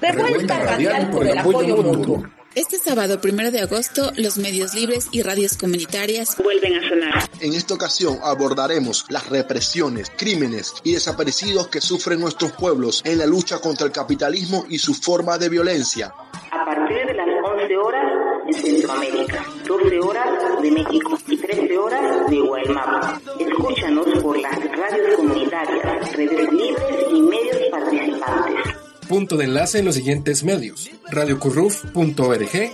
Revuelta radial por el apoyo mutuo. Este sábado 1 de agosto, los medios libres y radios comunitarias vuelven a sonar. En esta ocasión abordaremos las represiones, crímenes y desaparecidos que sufren nuestros pueblos en la lucha contra el capitalismo y su forma de violencia. A partir de las 11 horas de Centroamérica, 12 horas de México y 13 horas de Guatemala. Escúchanos por las radios comunitarias, redes libres y medios participantes. Punto de enlace en los siguientes medios: radiocurruf.org,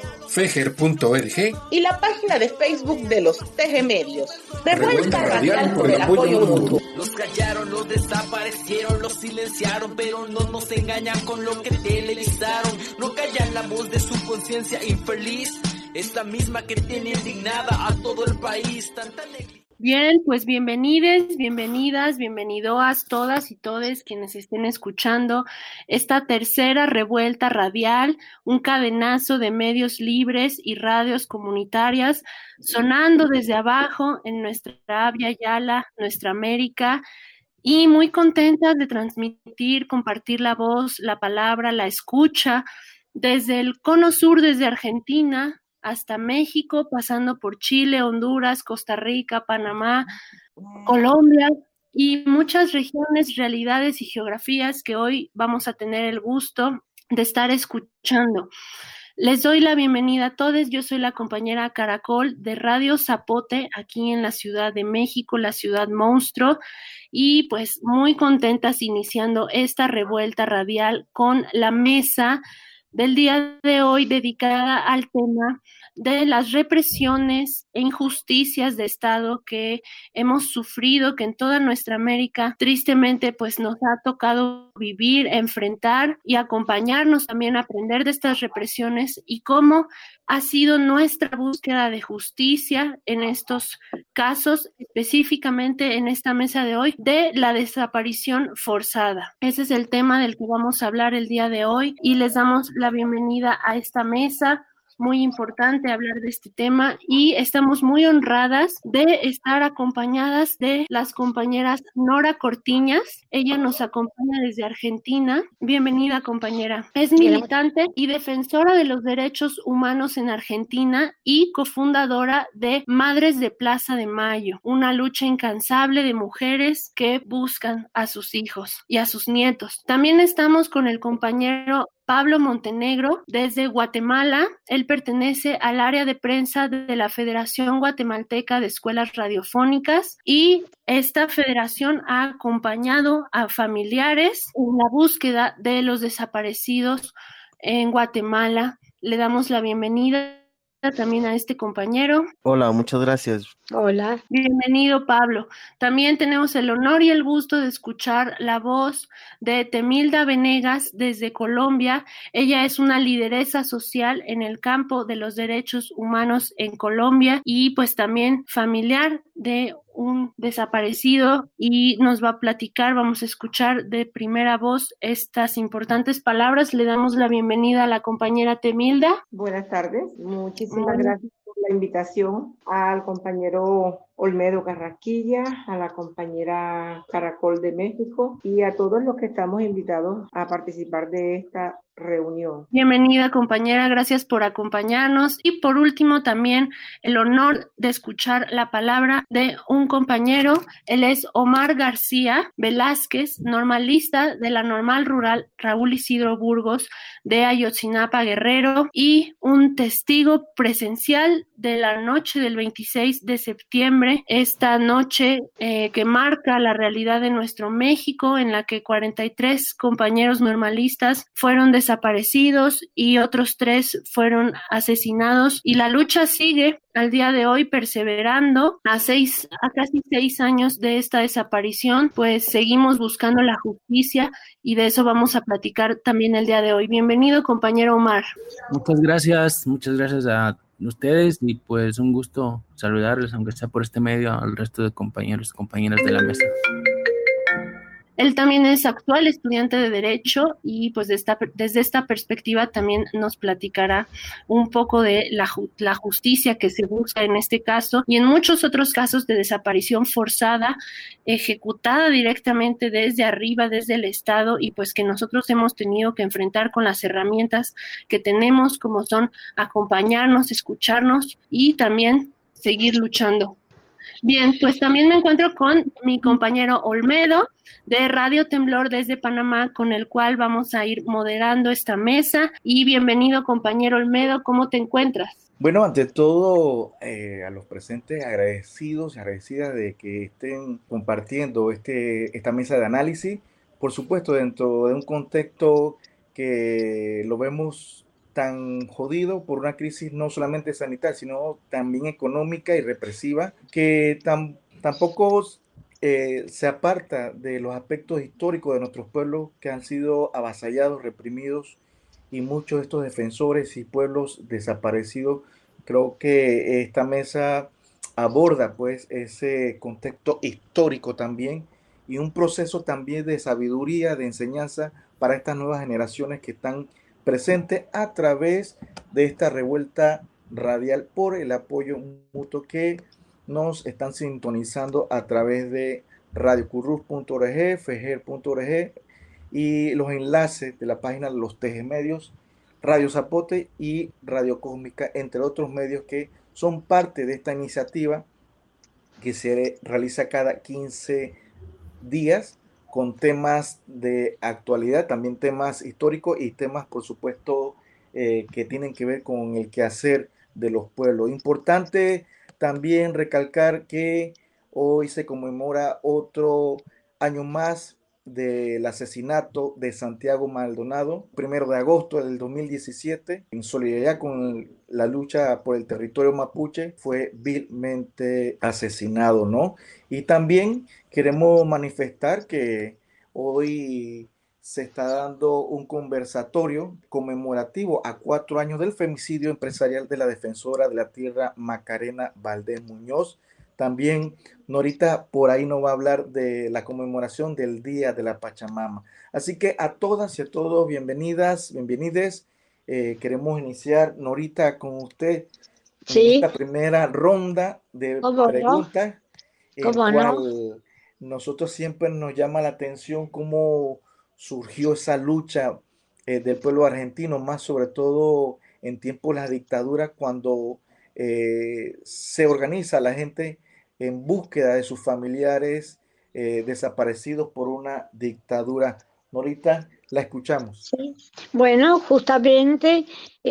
fejer.org y la página de Facebook de los TG Medios. Revuelta radial por el apoyo mutuo. Los callaron, los desaparecieron, los silenciaron, pero no nos engañan con lo que televisaron. No callan la voz de su conciencia infeliz, esta misma que tiene indignada a todo el país. Bien, pues bienvenides, bienvenidas, bienvenidoas todas y todes quienes estén escuchando esta tercera revuelta radial, un cadenazo de medios libres y radios comunitarias sonando desde abajo en nuestra Abya Yala, nuestra América, y muy contentas de transmitir, compartir la voz, la palabra, la escucha desde el cono sur, desde Argentina hasta México, pasando por Chile, Honduras, Costa Rica, Panamá, Colombia y muchas regiones, realidades y geografías que hoy vamos a tener el gusto de estar escuchando. Les doy la bienvenida a todos. Yo soy la compañera Caracol de Radio Zapote, aquí en la Ciudad de México, la ciudad monstruo, y pues muy contentas iniciando esta revuelta radial con la mesa del día de hoy dedicada al tema de las represiones e injusticias de Estado que hemos sufrido, que en toda nuestra América tristemente pues nos ha tocado vivir, enfrentar y acompañarnos también a aprender de estas represiones y cómo ha sido nuestra búsqueda de justicia en estos casos, específicamente en esta mesa de hoy, de la desaparición forzada. Ese es el tema del que vamos a hablar el día de hoy y les damos la bienvenida a esta mesa. Muy importante hablar de este tema y estamos muy honradas de estar acompañadas de las compañeras Nora Cortiñas. Ella nos acompaña desde Argentina. Bienvenida, compañera. Es militante y defensora de los derechos humanos en Argentina y cofundadora de Madres de Plaza de Mayo, una lucha incansable de mujeres que buscan a sus hijos y a sus nietos. También estamos con el compañero Pablo Montenegro, desde Guatemala. Él pertenece al área de prensa de la Federación Guatemalteca de Escuelas Radiofónicas y esta federación ha acompañado a familiares en la búsqueda de los desaparecidos en Guatemala. Le damos la bienvenida también a este compañero. Hola, muchas gracias. Hola. Bienvenido, Pablo. También tenemos el honor y el gusto de escuchar la voz de Temilda Venegas desde Colombia. Ella es una lideresa social en el campo de los derechos humanos en Colombia y pues también familiar de un desaparecido y nos va a platicar, vamos a escuchar de primera voz estas importantes palabras. Le damos la bienvenida a la compañera Temilda. Buenas tardes, muchísimas gracias por la invitación al compañero Olmedo Carrasquilla, a la compañera Caracol de México y a todos los que estamos invitados a participar de esta reunión. Bienvenida, compañera, gracias por acompañarnos. Y por último, también el honor de escuchar la palabra de un compañero. Él es Omar García Velázquez, normalista de la Normal Rural Raúl Isidro Burgos de Ayotzinapa, Guerrero, y un testigo presencial de la noche del 26 de septiembre, esta noche que marca la realidad de nuestro México, en la que 43 compañeros normalistas fueron desaparecidos y otros 3 fueron asesinados, y la lucha sigue al día de hoy perseverando. A casi 6 años de esta desaparición, pues seguimos buscando la justicia y de eso vamos a platicar también el día de hoy. Bienvenido, compañero Omar. Muchas gracias a ustedes y pues un gusto saludarles, aunque sea por este medio, al resto de compañeros y compañeras de la mesa. Él también es actual estudiante de Derecho y pues desde esta perspectiva también nos platicará un poco de la justicia que se busca en este caso y en muchos otros casos de desaparición forzada, ejecutada directamente desde arriba, desde el Estado, y pues que nosotros hemos tenido que enfrentar con las herramientas que tenemos, como son acompañarnos, escucharnos y también seguir luchando. Bien, pues también me encuentro con mi compañero Olmedo de Radio Temblor desde Panamá, con el cual vamos a ir moderando esta mesa. Y bienvenido, compañero Olmedo, ¿cómo te encuentras? Bueno, ante todo, a los presentes agradecidos y agradecidas de que estén compartiendo esta mesa de análisis, por supuesto dentro de un contexto que lo vemos tan jodido por una crisis no solamente sanitaria, sino también económica y represiva, que tampoco se aparta de los aspectos históricos de nuestros pueblos que han sido avasallados, reprimidos, y muchos de estos defensores y pueblos desaparecidos. Creo que esta mesa aborda pues ese contexto histórico también y un proceso también de sabiduría, de enseñanza para estas nuevas generaciones que están presentes a través de esta revuelta radial por el apoyo mutuo que nos están sintonizando a través de radiocurruf.org, fejer.org y los enlaces de la página de los TG Medios, Radio Zapote y Radio Cósmica, entre otros medios que son parte de esta iniciativa que se realiza cada 15 días con temas de actualidad, también temas históricos y temas, por supuesto, que tienen que ver con el quehacer de los pueblos. Importante también recalcar que hoy se conmemora otro año más del asesinato de Santiago Maldonado, 1 de agosto del 2017, en solidaridad con la lucha por el territorio mapuche, fue vilmente asesinado, ¿no? Y también queremos manifestar que hoy se está dando un conversatorio conmemorativo a 4 años del femicidio empresarial de la defensora de la tierra Macarena Valdés Muñoz. También Norita por ahí nos va a hablar de la conmemoración del Día de la Pachamama. Así que a todas y a todos, bienvenidas, bienvenides. Queremos iniciar, Norita, con usted en esta primera ronda de preguntas, en cual nosotros siempre nos llama la atención cómo surgió esa lucha del pueblo argentino, más sobre todo en tiempos de la dictadura, cuando se organiza la gente en búsqueda de sus familiares desaparecidos por una dictadura. Norita, la escuchamos. Sí. Bueno, justamente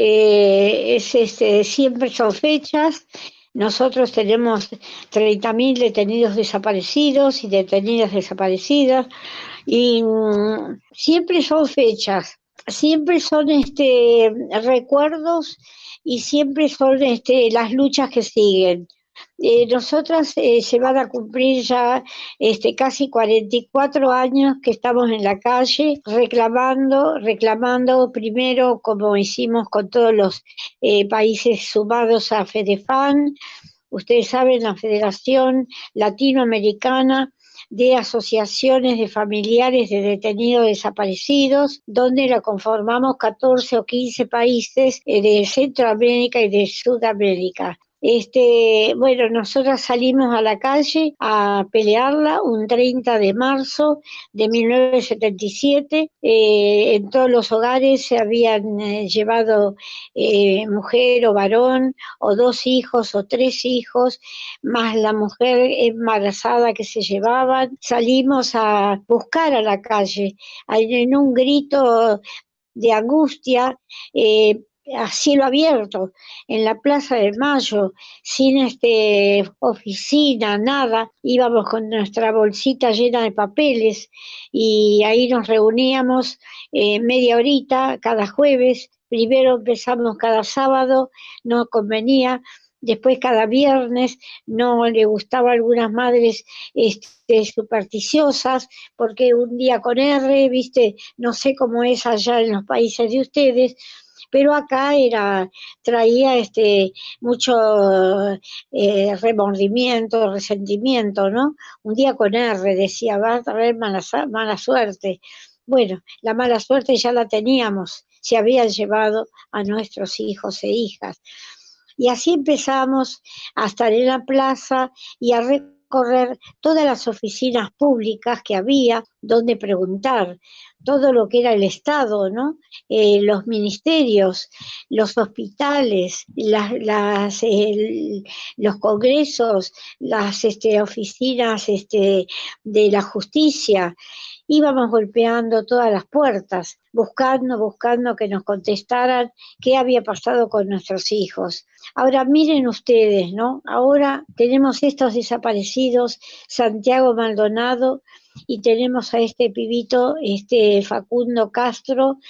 siempre son fechas. Nosotros tenemos 30.000 detenidos desaparecidos y detenidas desaparecidas y siempre son fechas, siempre son recuerdos y siempre son las luchas que siguen. Nosotras se van a cumplir ya casi 44 años que estamos en la calle reclamando primero, como hicimos con todos los países sumados a FEDEFAN. Ustedes saben, la Federación Latinoamericana de Asociaciones de Familiares de Detenidos Desaparecidos, donde la conformamos 14 o 15 países de Centroamérica y de Sudamérica. Bueno, nosotras salimos a la calle a pelearla un 30 de marzo de 1977. En todos los hogares se habían llevado mujer o varón, o 2 hijos o 3 hijos, más la mujer embarazada que se llevaban. Salimos a buscar a la calle, en un grito de angustia, a cielo abierto, en la Plaza de Mayo, sin oficina, nada. Íbamos con nuestra bolsita llena de papeles y ahí nos reuníamos media horita cada jueves. Primero empezamos cada sábado, no convenía. Después cada viernes, no le gustaba a algunas madres supersticiosas, porque un día con R, no sé cómo es allá en los países de ustedes. pero acá traía mucho remordimiento, resentimiento, ¿no? Un día con R decía, va a traer mala suerte. Bueno, la mala suerte ya la teníamos, se habían llevado a nuestros hijos e hijas. Y así empezamos a estar en la plaza y a recorrer todas las oficinas públicas que había, donde preguntar, todo lo que era el Estado, ¿no? Los ministerios, los hospitales, los congresos, las oficinas de la justicia. Íbamos golpeando todas las puertas, buscando que nos contestaran qué había pasado con nuestros hijos. Ahora miren ustedes, ¿no? Ahora tenemos estos desaparecidos, Santiago Maldonado, y tenemos a este pibito, Facundo Castro,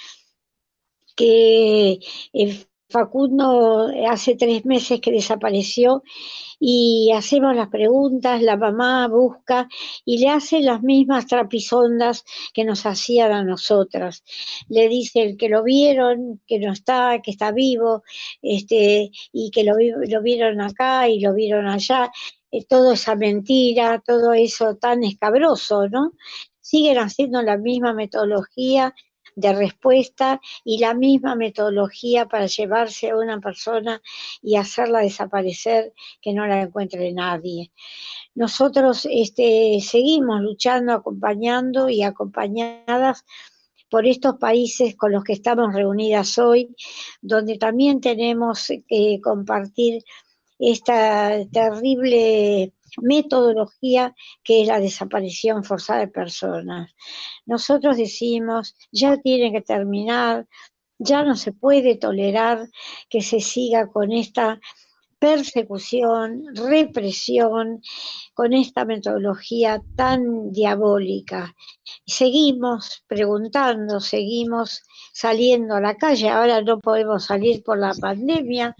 que Facundo hace 3 meses que desapareció, y hacemos las preguntas, la mamá busca y le hace las mismas trapisondas que nos hacían a nosotras. Le dice que lo vieron, que no está, que está vivo, y que lo vieron acá y lo vieron allá. Toda esa mentira, todo eso tan escabroso, ¿no? Siguen haciendo la misma metodología de respuesta y la misma metodología para llevarse a una persona y hacerla desaparecer, que no la encuentre nadie. Nosotros seguimos luchando, acompañando y acompañadas por estos países con los que estamos reunidas hoy, donde también tenemos que compartir esta terrible metodología que es la desaparición forzada de personas. Nosotros decimos, ya tiene que terminar, ya no se puede tolerar que se siga con esta persecución, represión, con esta metodología tan diabólica. Seguimos preguntando, seguimos saliendo a la calle, ahora no podemos salir por la pandemia.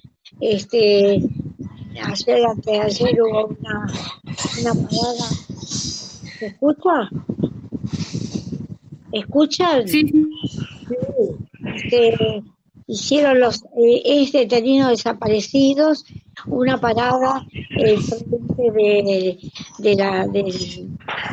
Antes de ayer hubo una parada. ¿Se escucha? ¿Escuchan? Sí. Hicieron los detenidos desaparecidos una parada frente del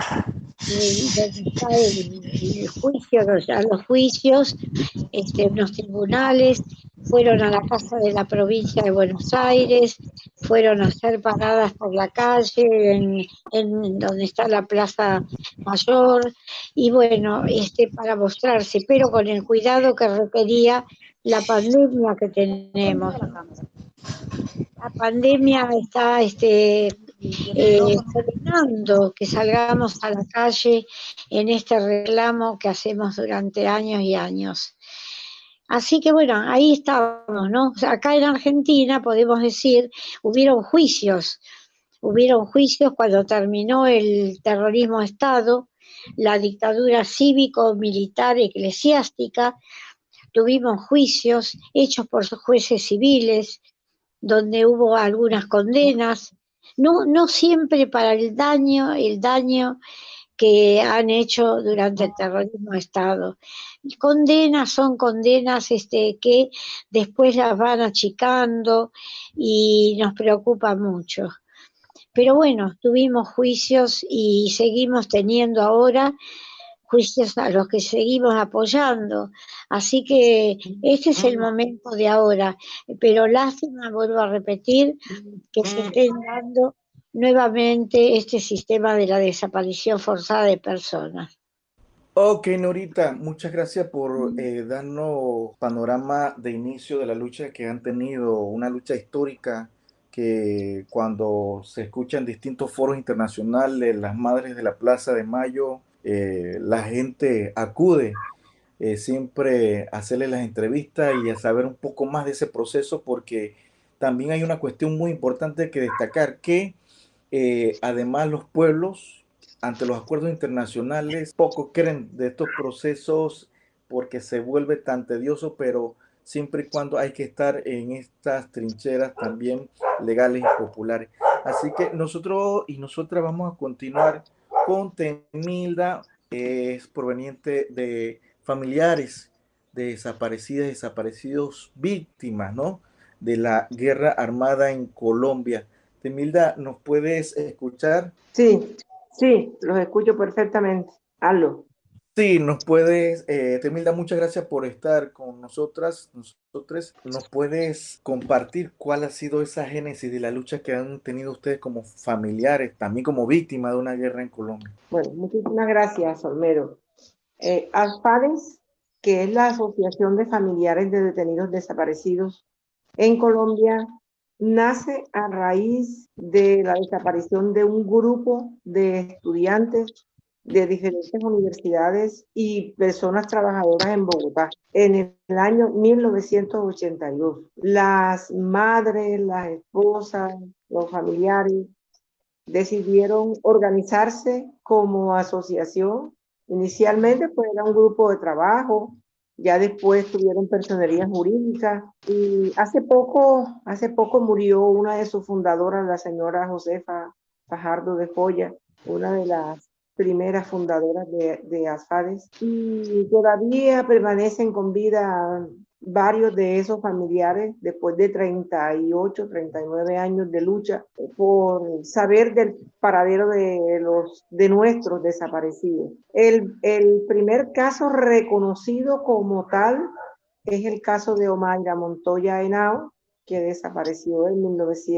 juicio, a los juicios, unos tribunales, fueron a la casa de la provincia de Buenos Aires, fueron a hacer paradas por la calle, en donde está la Plaza Mayor, y bueno, para mostrarse, pero con el cuidado que requería la pandemia que tenemos. La pandemia está ordenando que salgamos a la calle en este reclamo que hacemos durante años y años. Así que bueno, ahí estamos, ¿no? O sea, acá en Argentina podemos decir, hubieron juicios cuando terminó el terrorismo de Estado, la dictadura cívico-militar eclesiástica, tuvimos juicios hechos por jueces civiles, donde hubo algunas condenas, no siempre para el daño que han hecho durante el terrorismo de Estado. Son condenas que después las van achicando y nos preocupa mucho. Pero bueno, tuvimos juicios y seguimos teniendo ahora juicios a los que seguimos apoyando. Así que este es el momento de ahora. Pero lástima, vuelvo a repetir, que se estén dando nuevamente este sistema de la desaparición forzada de personas. Ok, Norita, muchas gracias por darnos panorama de inicio de la lucha que han tenido, una lucha histórica que cuando se escuchan distintos foros internacionales, las madres de la Plaza de Mayo, la gente acude siempre a hacerle las entrevistas y a saber un poco más de ese proceso, porque también hay una cuestión muy importante que destacar, que además los pueblos ante los acuerdos internacionales poco creen de estos procesos porque se vuelve tan tedioso, pero siempre y cuando hay que estar en estas trincheras también legales y populares. Así que nosotros y nosotras vamos a continuar con Temilda, es proveniente de familiares de desaparecidas y desaparecidos víctimas, ¿no?, de la guerra armada en Colombia. Temilda, ¿nos puedes escuchar? Sí, sí, los escucho perfectamente. Aló. Sí, nos puedes, Temilda, muchas gracias por estar con nosotras, nosotros. ¿Nos puedes compartir cuál ha sido esa génesis de la lucha que han tenido ustedes como familiares, también como víctimas de una guerra en Colombia? Bueno, muchísimas gracias, Olmedo. AFADES, que es la Asociación de Familiares de Detenidos Desaparecidos en Colombia, nace a raíz de la desaparición de un grupo de estudiantes de diferentes universidades y personas trabajadoras en Bogotá en el año 1982. Las madres, las esposas, los familiares decidieron organizarse como asociación. Inicialmente pues era un grupo de trabajo, ya después tuvieron personería jurídica y hace poco murió una de sus fundadoras, la señora Josefa Fajardo de Joya, una de las primeras fundadoras de ASFADES, y todavía permanecen con vida varios de esos familiares después de 38, 39 años de lucha por saber del paradero de nuestros desaparecidos. El primer caso reconocido como tal es el caso de Omaira Montoya Henao, que desapareció en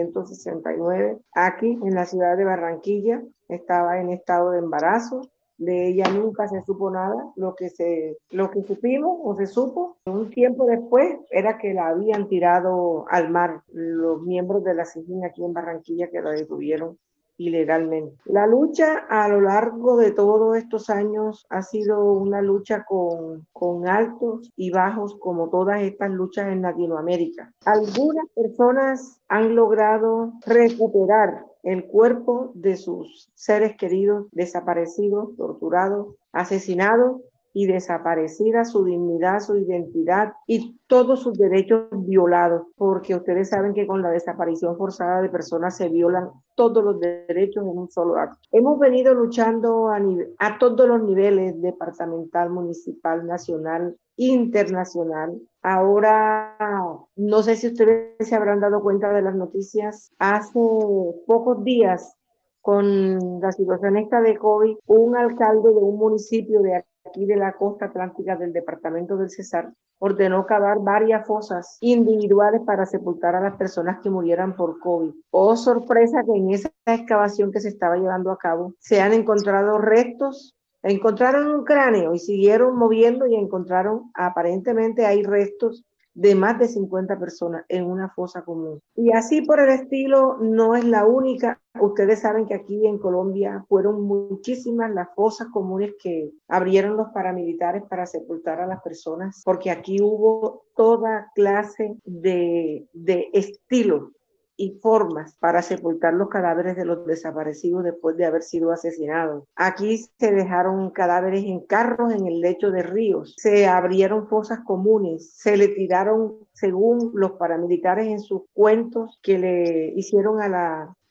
1969 aquí en la ciudad de Barranquilla. Estaba en estado de embarazo. De ella nunca se supo nada. Lo que supimos o se supo un tiempo después era que la habían tirado al mar los miembros de la SIJIN aquí en Barranquilla, que la detuvieron ilegalmente. La lucha a lo largo de todos estos años ha sido una lucha con altos y bajos, como todas estas luchas en Latinoamérica. Algunas personas han logrado recuperar el cuerpo de sus seres queridos desaparecidos, torturados, asesinados y desaparecida su dignidad, su identidad y todos sus derechos violados, porque ustedes saben que con la desaparición forzada de personas se violan todos los derechos en un solo acto. Hemos venido luchando a todos los niveles, departamental, municipal, nacional, internacional. Ahora, no sé si ustedes se habrán dado cuenta de las noticias, hace pocos días, con la situación esta de COVID, un alcalde de un municipio de aquí de la costa atlántica del departamento del Cesar ordenó cavar varias fosas individuales para sepultar a las personas que murieran por COVID. Oh, sorpresa, que en esa excavación que se estaba llevando a cabo se han encontrado restos. Encontraron un cráneo y siguieron moviendo y encontraron, aparentemente hay restos de más de 50 personas en una fosa común. Y así por el estilo, no es la única. Ustedes saben que aquí en Colombia fueron muchísimas las fosas comunes que abrieron los paramilitares para sepultar a las personas, porque aquí hubo toda clase de estilos y formas para sepultar los cadáveres de los desaparecidos después de haber sido asesinados. Aquí se dejaron cadáveres en carros en el lecho de ríos, se abrieron fosas comunes, se le tiraron, según los paramilitares en sus cuentos que le hicieron a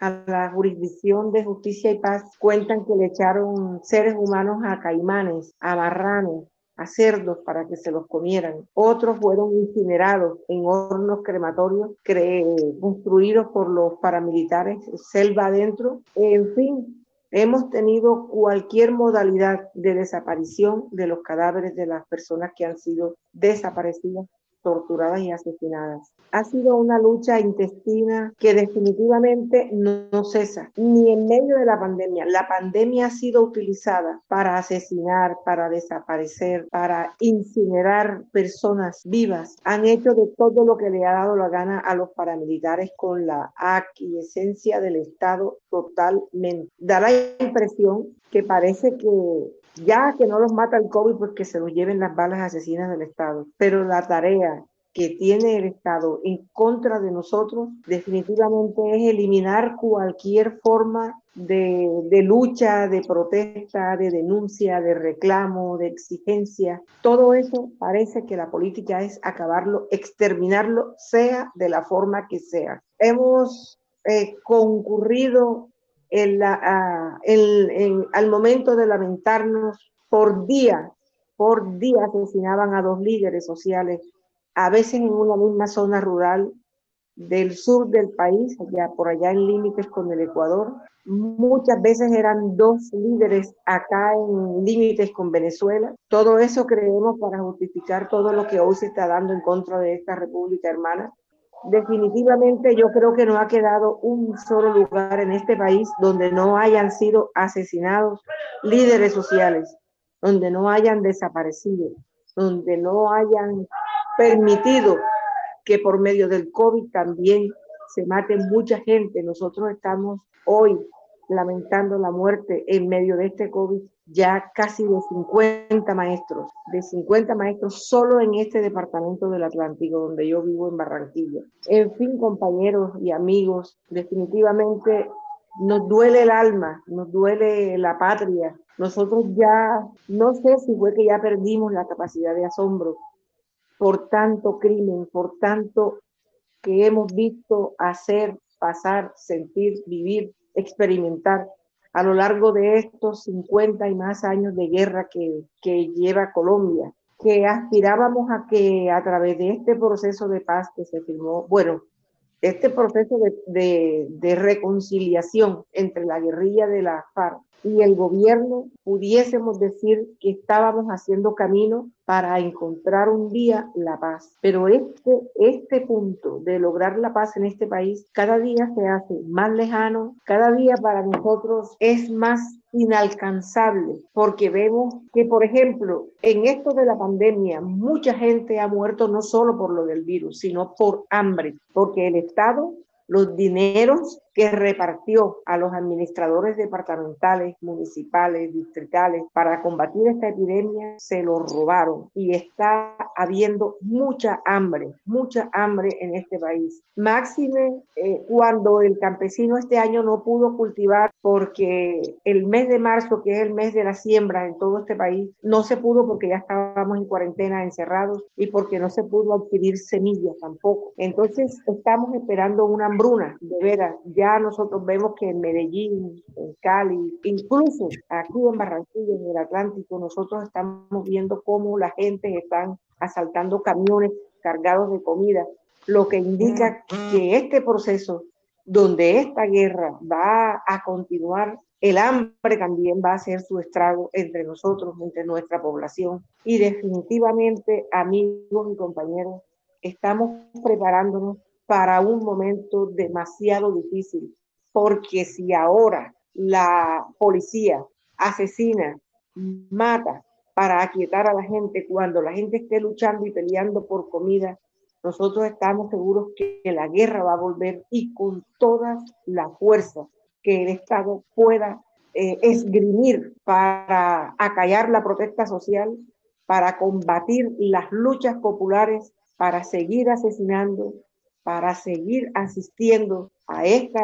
la jurisdicción de justicia y paz, cuentan que le echaron seres humanos a caimanes, a marranos, a cerdos para que se los comieran. Otros fueron incinerados en hornos crematorios construidos por los paramilitares, selva adentro. En fin, hemos tenido cualquier modalidad de desaparición de los cadáveres de las personas que han sido desaparecidas, torturadas y asesinadas. Ha sido una lucha intestina que definitivamente no cesa, ni en medio de la pandemia. La pandemia ha sido utilizada para asesinar, para desaparecer, para incinerar personas vivas. Han hecho de todo lo que le ha dado la gana a los paramilitares con la aquiescencia del Estado totalmente. Da la impresión que parece que ya que no los mata el COVID, pues que se los lleven las balas asesinas del Estado. Pero la tarea que tiene el Estado en contra de nosotros definitivamente es eliminar cualquier forma de lucha, de protesta, de denuncia, de reclamo, de exigencia. Todo eso parece que la política es acabarlo, exterminarlo, sea de la forma que sea. Hemos concurrido al momento de lamentarnos por día por día asesinaban a 2 líderes sociales, a veces en una misma zona rural del sur del país, por allá en límites con el Ecuador. Muchas veces eran 2 líderes acá en límites con Venezuela. Todo eso creemos para justificar todo lo que hoy se está dando en contra de esta república hermana. Definitivamente yo creo que no ha quedado un solo lugar en este país donde no hayan sido asesinados líderes sociales, donde no hayan desaparecido, donde no hayan permitido que por medio del COVID también se mate mucha gente. Nosotros estamos hoy lamentando la muerte en medio de este COVID ya casi de 50 maestros solo en este departamento del Atlántico, donde yo vivo en Barranquilla. En fin, compañeros y amigos, definitivamente nos duele el alma, nos duele la patria. Nosotros ya, no sé si fue que ya perdimos la capacidad de asombro por tanto crimen, por tanto que hemos visto hacer, pasar, sentir, vivir, experimentar a lo largo de estos 50 y más años de guerra que lleva Colombia, que aspirábamos a que a través de este proceso de paz que se firmó, este proceso de reconciliación entre la guerrilla de la FARC y el gobierno, pudiésemos decir que estábamos haciendo camino para encontrar un día la paz. Pero este punto de lograr la paz en este país cada día se hace más lejano, cada día para nosotros es más inalcanzable, porque vemos que, por ejemplo, en esto de la pandemia, mucha gente ha muerto no solo por lo del virus, sino por hambre, porque el Estado, los dineros que repartió a los administradores departamentales, municipales, distritales para combatir esta epidemia, se lo robaron y está habiendo mucha hambre en este país. Máxime cuando el campesino este año no pudo cultivar porque el mes de marzo, que es el mes de la siembra en todo este país, no se pudo porque ya estábamos en cuarentena encerrados y porque no se pudo adquirir semillas tampoco. Entonces estamos esperando una hambruna, de veras. Ya nosotros vemos que en Medellín, en Cali, incluso aquí en Barranquilla, en el Atlántico, nosotros estamos viendo cómo la gente están asaltando camiones cargados de comida, lo que indica que este proceso, donde esta guerra va a continuar, el hambre también va a hacer su estrago entre nosotros, entre nuestra población. Y definitivamente, amigos y compañeros, estamos preparándonos para un momento demasiado difícil, porque si ahora la policía asesina, mata para aquietar a la gente, cuando la gente esté luchando y peleando por comida, nosotros estamos seguros que la guerra va a volver y con toda la fuerza que el Estado pueda esgrimir para acallar la protesta social, para combatir las luchas populares, para seguir asesinando, para seguir asistiendo a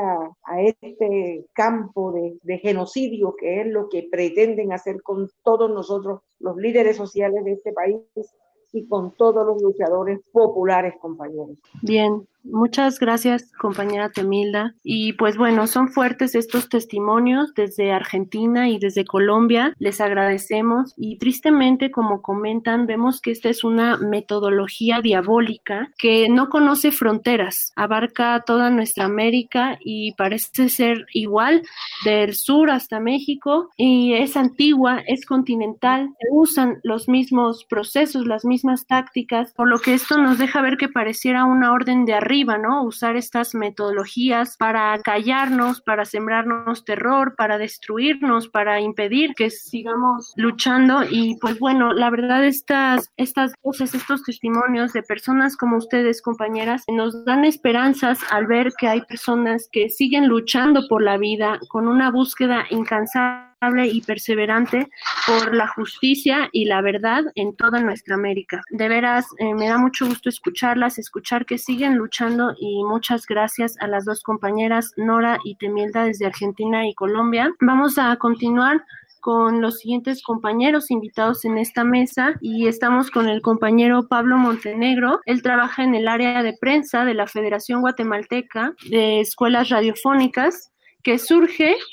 este campo de genocidio, que es lo que pretenden hacer con todos nosotros, los líderes sociales de este país, y con todos los luchadores populares, compañeros. Bien, muchas gracias, compañera Temilda. Y pues bueno, son fuertes estos testimonios desde Argentina y desde Colombia. Les agradecemos y tristemente, como comentan, vemos que esta es una metodología diabólica que no conoce fronteras, abarca toda nuestra América y parece ser igual del sur hasta México, y es antigua, es continental, se usan los mismos procesos, las mismas tácticas, por lo que esto nos deja ver que pareciera una orden de arriba, ¿no? Usar estas metodologías para callarnos, para sembrarnos terror, para destruirnos, para impedir que sigamos luchando. Y pues bueno, la verdad estas voces, estos testimonios de personas como ustedes, compañeras, nos dan esperanzas al ver que hay personas que siguen luchando por la vida con una búsqueda incansable y perseverante por la justicia y la verdad en toda nuestra América. De veras, me da mucho gusto escucharlas, escuchar que siguen luchando, y muchas gracias a las dos compañeras, Nora y Temilda, desde Argentina y Colombia. Vamos a continuar con los siguientes compañeros invitados en esta mesa, y estamos con el compañero Pablo Montenegro. Él trabaja en el área de prensa de la Federación Guatemalteca de Escuelas Radiofónicas, que surge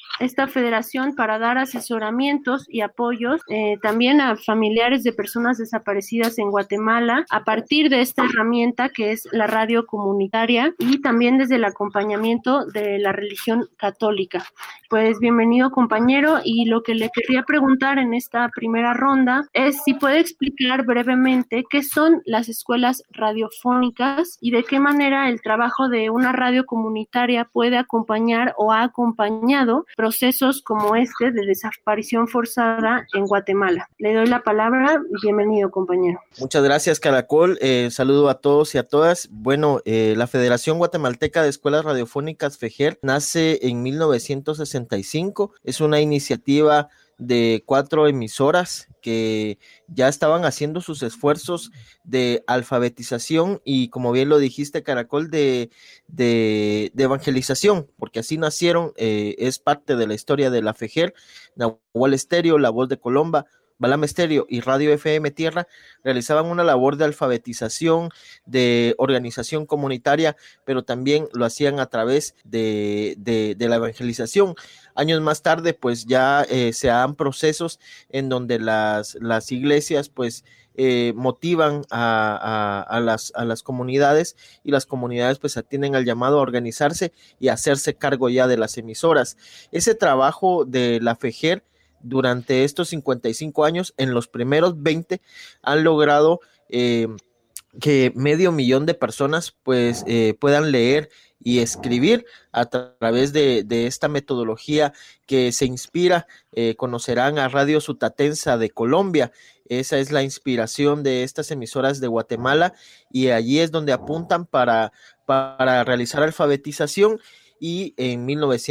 esta federación para dar asesoramientos y apoyos también a familiares de personas desaparecidas en Guatemala a partir de esta herramienta que es la radio comunitaria y también desde el acompañamiento de la religión católica. Pues bienvenido, compañero, y lo que le quería preguntar en esta primera ronda es si puede explicar brevemente qué son las escuelas radiofónicas y de qué manera el trabajo de una radio comunitaria puede acompañar o ha acompañado procesos como este de desaparición forzada en Guatemala. Le doy la palabra. Bienvenido, compañero. Muchas gracias, Caracol. Saludo a todos y a todas. Bueno, la Federación Guatemalteca de Escuelas Radiofónicas, FEGER, nace en 1965. Es una iniciativa de 4 emisoras que ya estaban haciendo sus esfuerzos de alfabetización y, como bien lo dijiste, Caracol, de evangelización, porque así nacieron, es parte de la historia de la FEGER. Nahual Estéreo, La Voz de Colomba, Balam Estéreo y Radio FM Tierra realizaban una labor de alfabetización, de organización comunitaria, pero también lo hacían a través de la evangelización. Años más tarde, pues ya se dan procesos en donde las iglesias, pues, motivan a las comunidades, y las comunidades pues atienden al llamado a organizarse y a hacerse cargo ya de las emisoras. Ese trabajo de la FEGER durante estos 55 años, en los primeros 20, han logrado que 500,000 de personas pues puedan leer y escribir a través de esta metodología que se inspira. Conocerán a Radio Sutatensa de Colombia. Esa es la inspiración de estas emisoras de Guatemala, y allí es donde apuntan para realizar alfabetización. Y en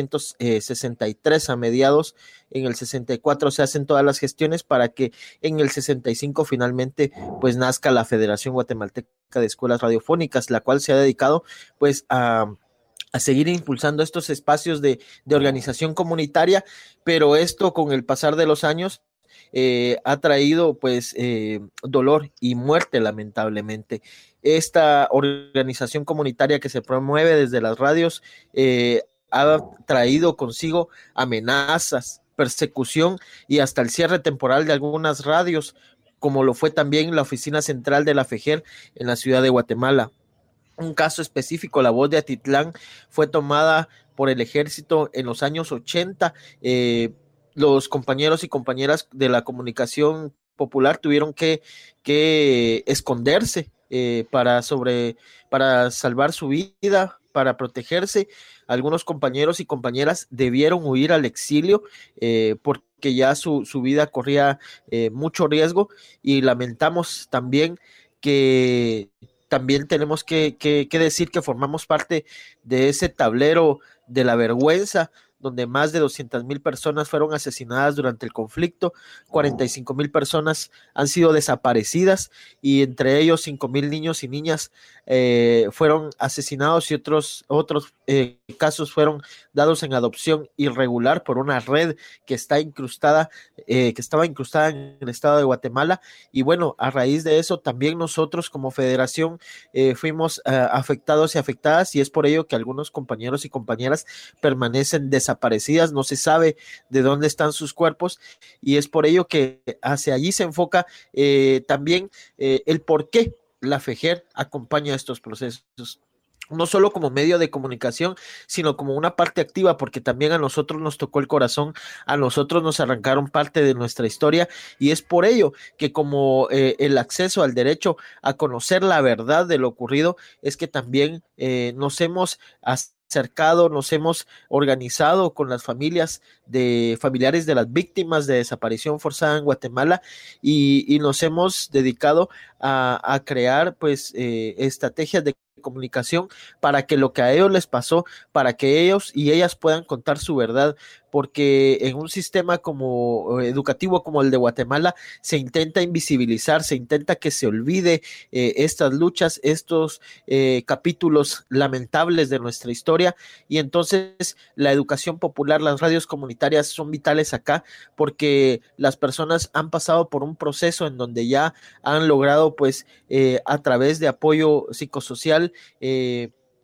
1963, a mediados, en el 64 se hacen todas las gestiones para que en el 65 finalmente pues nazca la Federación Guatemalteca de Escuelas Radiofónicas, la cual se ha dedicado pues a seguir impulsando estos espacios de organización comunitaria, pero esto con el pasar de los años ha traído pues dolor y muerte, lamentablemente. Esta organización comunitaria que se promueve desde las radios ha traído consigo amenazas, persecución y hasta el cierre temporal de algunas radios, como lo fue también la oficina central de la FEGER en la ciudad de Guatemala. Un caso específico, La Voz de Atitlán, fue tomada por el ejército en los años 80. Los compañeros y compañeras de la comunicación popular tuvieron que esconderse para salvar su vida, para protegerse. Algunos compañeros y compañeras debieron huir al exilio porque ya su vida corría mucho riesgo, y lamentamos también que también tenemos que decir que formamos parte de ese tablero de la vergüenza, donde más de 200,000 personas fueron asesinadas durante el conflicto, 45,000 personas han sido desaparecidas, y entre ellos 5,000 niños y niñas fueron asesinados, y otros casos fueron dados en adopción irregular por una red que estaba incrustada en el estado de Guatemala. Y bueno, a raíz de eso también nosotros como federación fuimos afectados y afectadas, y es por ello que algunos compañeros y compañeras permanecen desaparecidas, no se sabe de dónde están sus cuerpos, y es por ello que hacia allí se enfoca también el por qué la FEGER acompaña estos procesos, no solo como medio de comunicación, sino como una parte activa, porque también a nosotros nos tocó el corazón, a nosotros nos arrancaron parte de nuestra historia, y es por ello que como el acceso al derecho a conocer la verdad de lo ocurrido, es que también nos hemos acercado, nos hemos organizado con las familiares de las víctimas de desaparición forzada en Guatemala, y nos hemos dedicado a crear pues estrategias de comunicación para que lo que a ellos les pasó, para que ellos y ellas puedan contar su verdad, porque en un sistema como educativo como el de Guatemala se intenta invisibilizar, se intenta que se olvide estas luchas, estos capítulos lamentables de nuestra historia, y entonces la educación popular, las radios comunitarias son vitales acá, porque las personas han pasado por un proceso en donde ya han logrado pues a través de apoyo psicosocial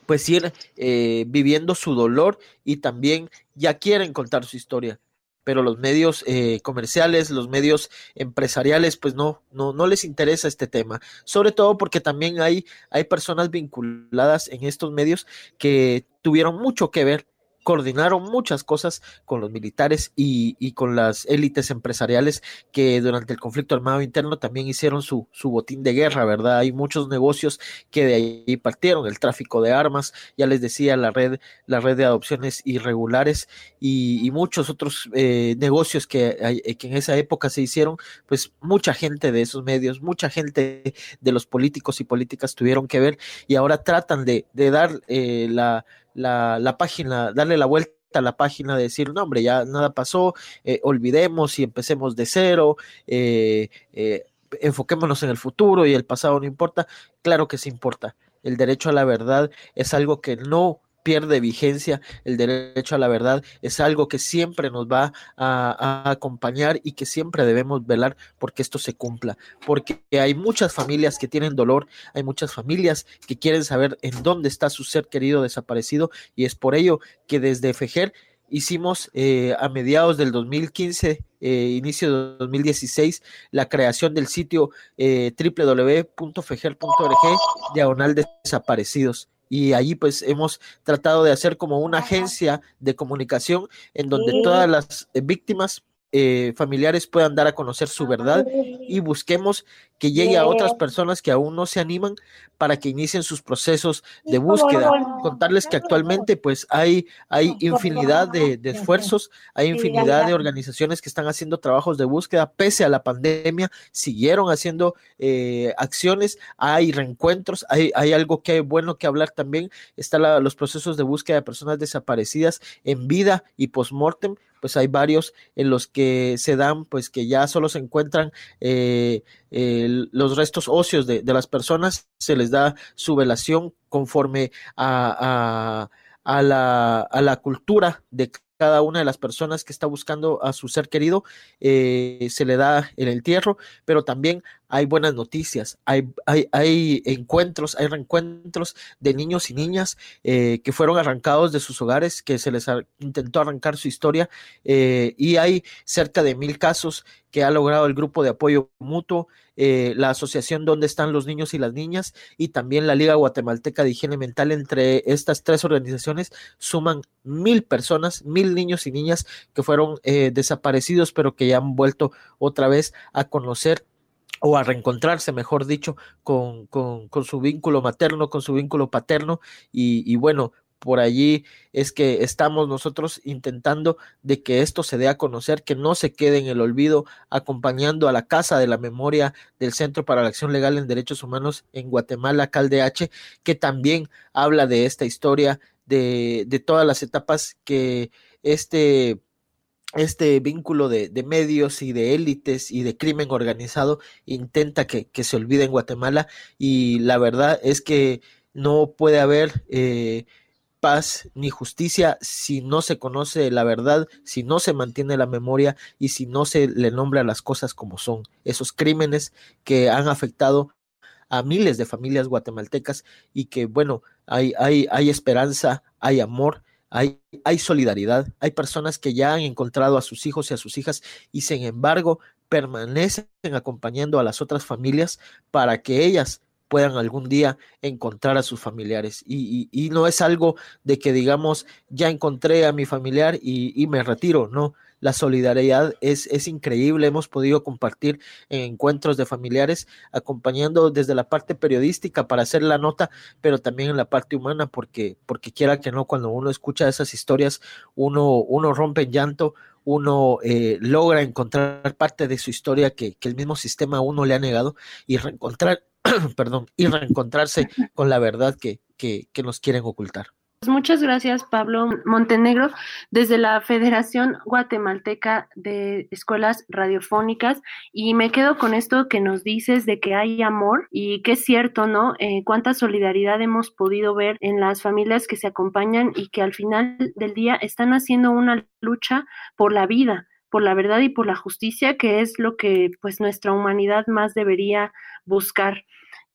pues ir viviendo su dolor y también ya quieren contar su historia. Pero los medios comerciales, los medios empresariales, pues no les interesa este tema, sobre todo porque también hay personas vinculadas en estos medios que tuvieron mucho que ver, coordinaron muchas cosas con los militares y con las élites empresariales que durante el conflicto armado interno también hicieron su botín de guerra, ¿verdad? Hay muchos negocios que de ahí partieron, el tráfico de armas, ya les decía, la red de adopciones irregulares y muchos otros negocios que en esa época se hicieron, pues mucha gente de esos medios, mucha gente de los políticos y políticas tuvieron que ver y ahora tratan de dar la página, darle la vuelta a la página, de decir, no hombre, ya nada pasó, olvidemos y empecemos de cero, enfoquémonos en el futuro y el pasado no importa. Claro que sí importa. El derecho a la verdad es algo que no pierde vigencia, el derecho a la verdad es algo que siempre nos va a acompañar y que siempre debemos velar porque esto se cumpla, porque hay muchas familias que tienen dolor, hay muchas familias que quieren saber en dónde está su ser querido desaparecido y es por ello que desde FEJER hicimos a mediados del 2015, inicio de 2016, la creación del sitio www.fejer.org/desaparecidos. Y allí pues hemos tratado de hacer como una agencia de comunicación en donde todas las víctimas familiares puedan dar a conocer su verdad y busquemos que llegue a otras personas que aún no se animan para que inicien sus procesos de búsqueda. Contarles que actualmente pues hay infinidad de esfuerzos, hay infinidad de organizaciones que están haciendo trabajos de búsqueda pese a la pandemia, siguieron haciendo acciones, hay reencuentros, hay algo que bueno que hablar también, están los procesos de búsqueda de personas desaparecidas en vida y post-mortem, pues hay varios en los que se dan, pues que ya solo se encuentran los restos óseos de las personas, se les da su velación conforme a la cultura de cada una de las personas que está buscando a su ser querido, se le da el entierro, pero también hay buenas noticias, hay encuentros, hay reencuentros de niños y niñas que fueron arrancados de sus hogares, que se les intentó arrancar su historia, y hay cerca de 1,000 casos que ha logrado el grupo de apoyo mutuo, la asociación Donde Están los Niños y las Niñas y también la Liga Guatemalteca de Higiene Mental. Entre estas tres organizaciones suman 1,000 personas, 1,000 niños y niñas que fueron desaparecidos, pero que ya han vuelto otra vez a conocer o a reencontrarse, mejor dicho, con su vínculo materno, con su vínculo paterno, y bueno, por allí es que estamos nosotros intentando de que esto se dé a conocer, que no se quede en el olvido, acompañando a la Casa de la Memoria del Centro para la Acción Legal en Derechos Humanos en Guatemala, CALDH, que también habla de esta historia, de todas las etapas que este vínculo de medios y de élites y de crimen organizado intenta que se olvide en Guatemala, y la verdad es que no puede haber paz ni justicia si no se conoce la verdad, si no se mantiene la memoria y si no se le nombra las cosas como son, esos crímenes que han afectado a miles de familias guatemaltecas y que bueno, hay esperanza, hay amor, hay solidaridad, hay personas que ya han encontrado a sus hijos y a sus hijas y sin embargo permanecen acompañando a las otras familias para que ellas puedan algún día encontrar a sus familiares y no es algo de que digamos ya encontré a mi familiar y me retiro, no, la solidaridad es increíble, hemos podido compartir en encuentros de familiares acompañando desde la parte periodística para hacer la nota, pero también en la parte humana porque quiera que no, cuando uno escucha esas historias uno rompe en llanto, uno logra encontrar parte de su historia que el mismo sistema a uno le ha negado y reencontrarse con la verdad que nos quieren ocultar. Muchas gracias, Pablo Montenegro, desde la Federación Guatemalteca de Escuelas Radiofónicas, y me quedo con esto que nos dices de que hay amor, y que es cierto, ¿no? Cuánta solidaridad hemos podido ver en las familias que se acompañan y que al final del día están haciendo una lucha por la vida, por la verdad y por la justicia, que es lo que pues nuestra humanidad más debería buscar.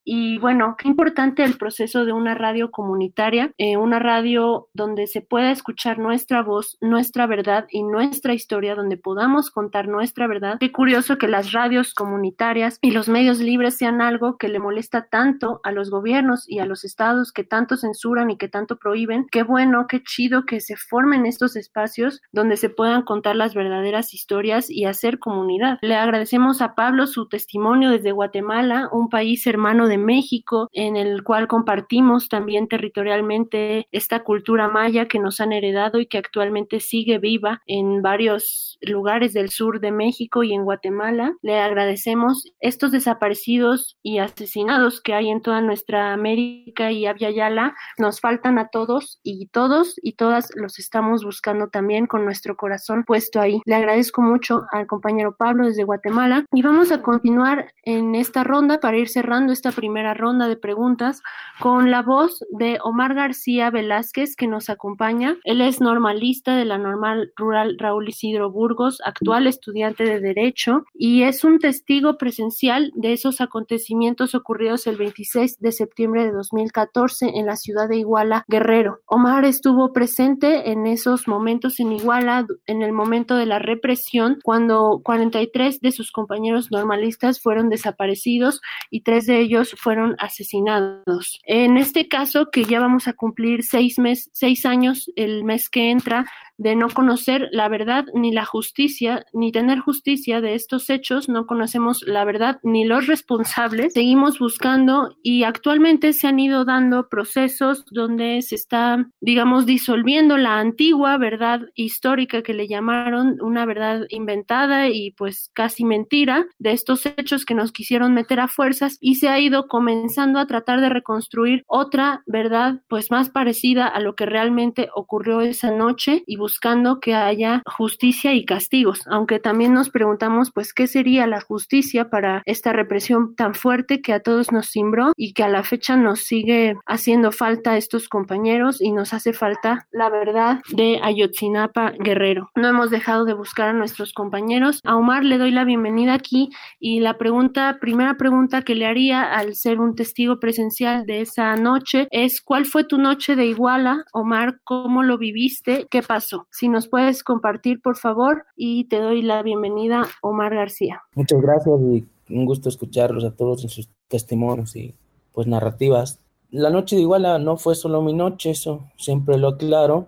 Y bueno, qué importante el proceso de una radio comunitaria, una radio donde se pueda escuchar nuestra voz, nuestra verdad y nuestra historia, donde podamos contar nuestra verdad. Qué curioso que las radios comunitarias y los medios libres sean algo que le molesta tanto a los gobiernos y a los estados que tanto censuran y que tanto prohíben. Qué bueno, qué chido que se formen estos espacios donde se puedan contar las verdaderas historias y hacer comunidad. Le agradecemos a Pablo su testimonio desde Guatemala, un país hermano de México, en el cual compartimos también territorialmente esta cultura maya que nos han heredado y que actualmente sigue viva en varios lugares del sur de México y en Guatemala. Le agradecemos estos desaparecidos y asesinados que hay en toda nuestra América y Abya Yala. Nos faltan a todos y todas los estamos buscando también con nuestro corazón puesto ahí. Le agradezco mucho al compañero Pablo desde Guatemala y vamos a continuar en esta ronda para ir cerrando esta primera ronda de preguntas con la voz de Omar García Velázquez, que nos acompaña. Él es normalista de la Normal Rural Raúl Isidro Burgos, actual estudiante de Derecho, y es un testigo presencial de esos acontecimientos ocurridos el 26 de septiembre de 2014 en la ciudad de Iguala, Guerrero. Omar estuvo presente en esos momentos en Iguala, en el momento de la represión, cuando 43 de sus compañeros normalistas fueron desaparecidos y 3 de ellos fueron asesinados. En este caso, que ya vamos a cumplir 6 años el mes que entra, de no conocer la verdad ni la justicia, ni tener justicia de estos hechos, no conocemos la verdad ni los responsables, seguimos buscando y actualmente se han ido dando procesos donde se está, digamos, disolviendo la antigua verdad histórica que le llamaron una verdad inventada y pues casi mentira de estos hechos que nos quisieron meter a fuerzas, y se ha ido comenzando a tratar de reconstruir otra verdad pues más parecida a lo que realmente ocurrió esa noche y buscando que haya justicia y castigos, aunque también nos preguntamos pues qué sería la justicia para esta represión tan fuerte que a todos nos cimbró y que a la fecha nos sigue haciendo falta a estos compañeros y nos hace falta la verdad de Ayotzinapa, Guerrero. No hemos dejado de buscar a nuestros compañeros. A Omar le doy la bienvenida aquí y la primera pregunta que le haría al ser un testigo presencial de esa noche es: ¿cuál fue tu noche de Iguala, Omar? ¿Cómo lo viviste? ¿Qué pasó? Si nos puedes compartir, por favor, y te doy la bienvenida, Omar García. Muchas gracias y un gusto escucharlos a todos en sus testimonios y pues narrativas. La noche de Iguala no fue solo mi noche, eso siempre lo aclaro.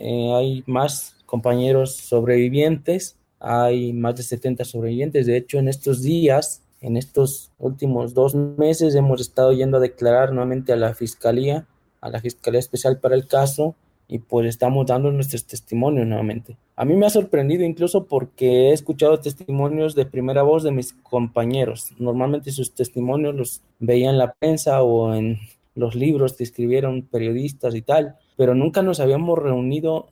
Hay más compañeros sobrevivientes, hay más de 70 sobrevivientes. De hecho, en estos días, en estos últimos 2 meses, hemos estado yendo a declarar nuevamente a la Fiscalía Especial para el caso, y pues estamos dando nuestros testimonios nuevamente. A mí me ha sorprendido incluso porque he escuchado testimonios de primera voz de mis compañeros. Normalmente sus testimonios los veía en la prensa o en los libros que escribieron periodistas y tal, pero nunca nos habíamos reunido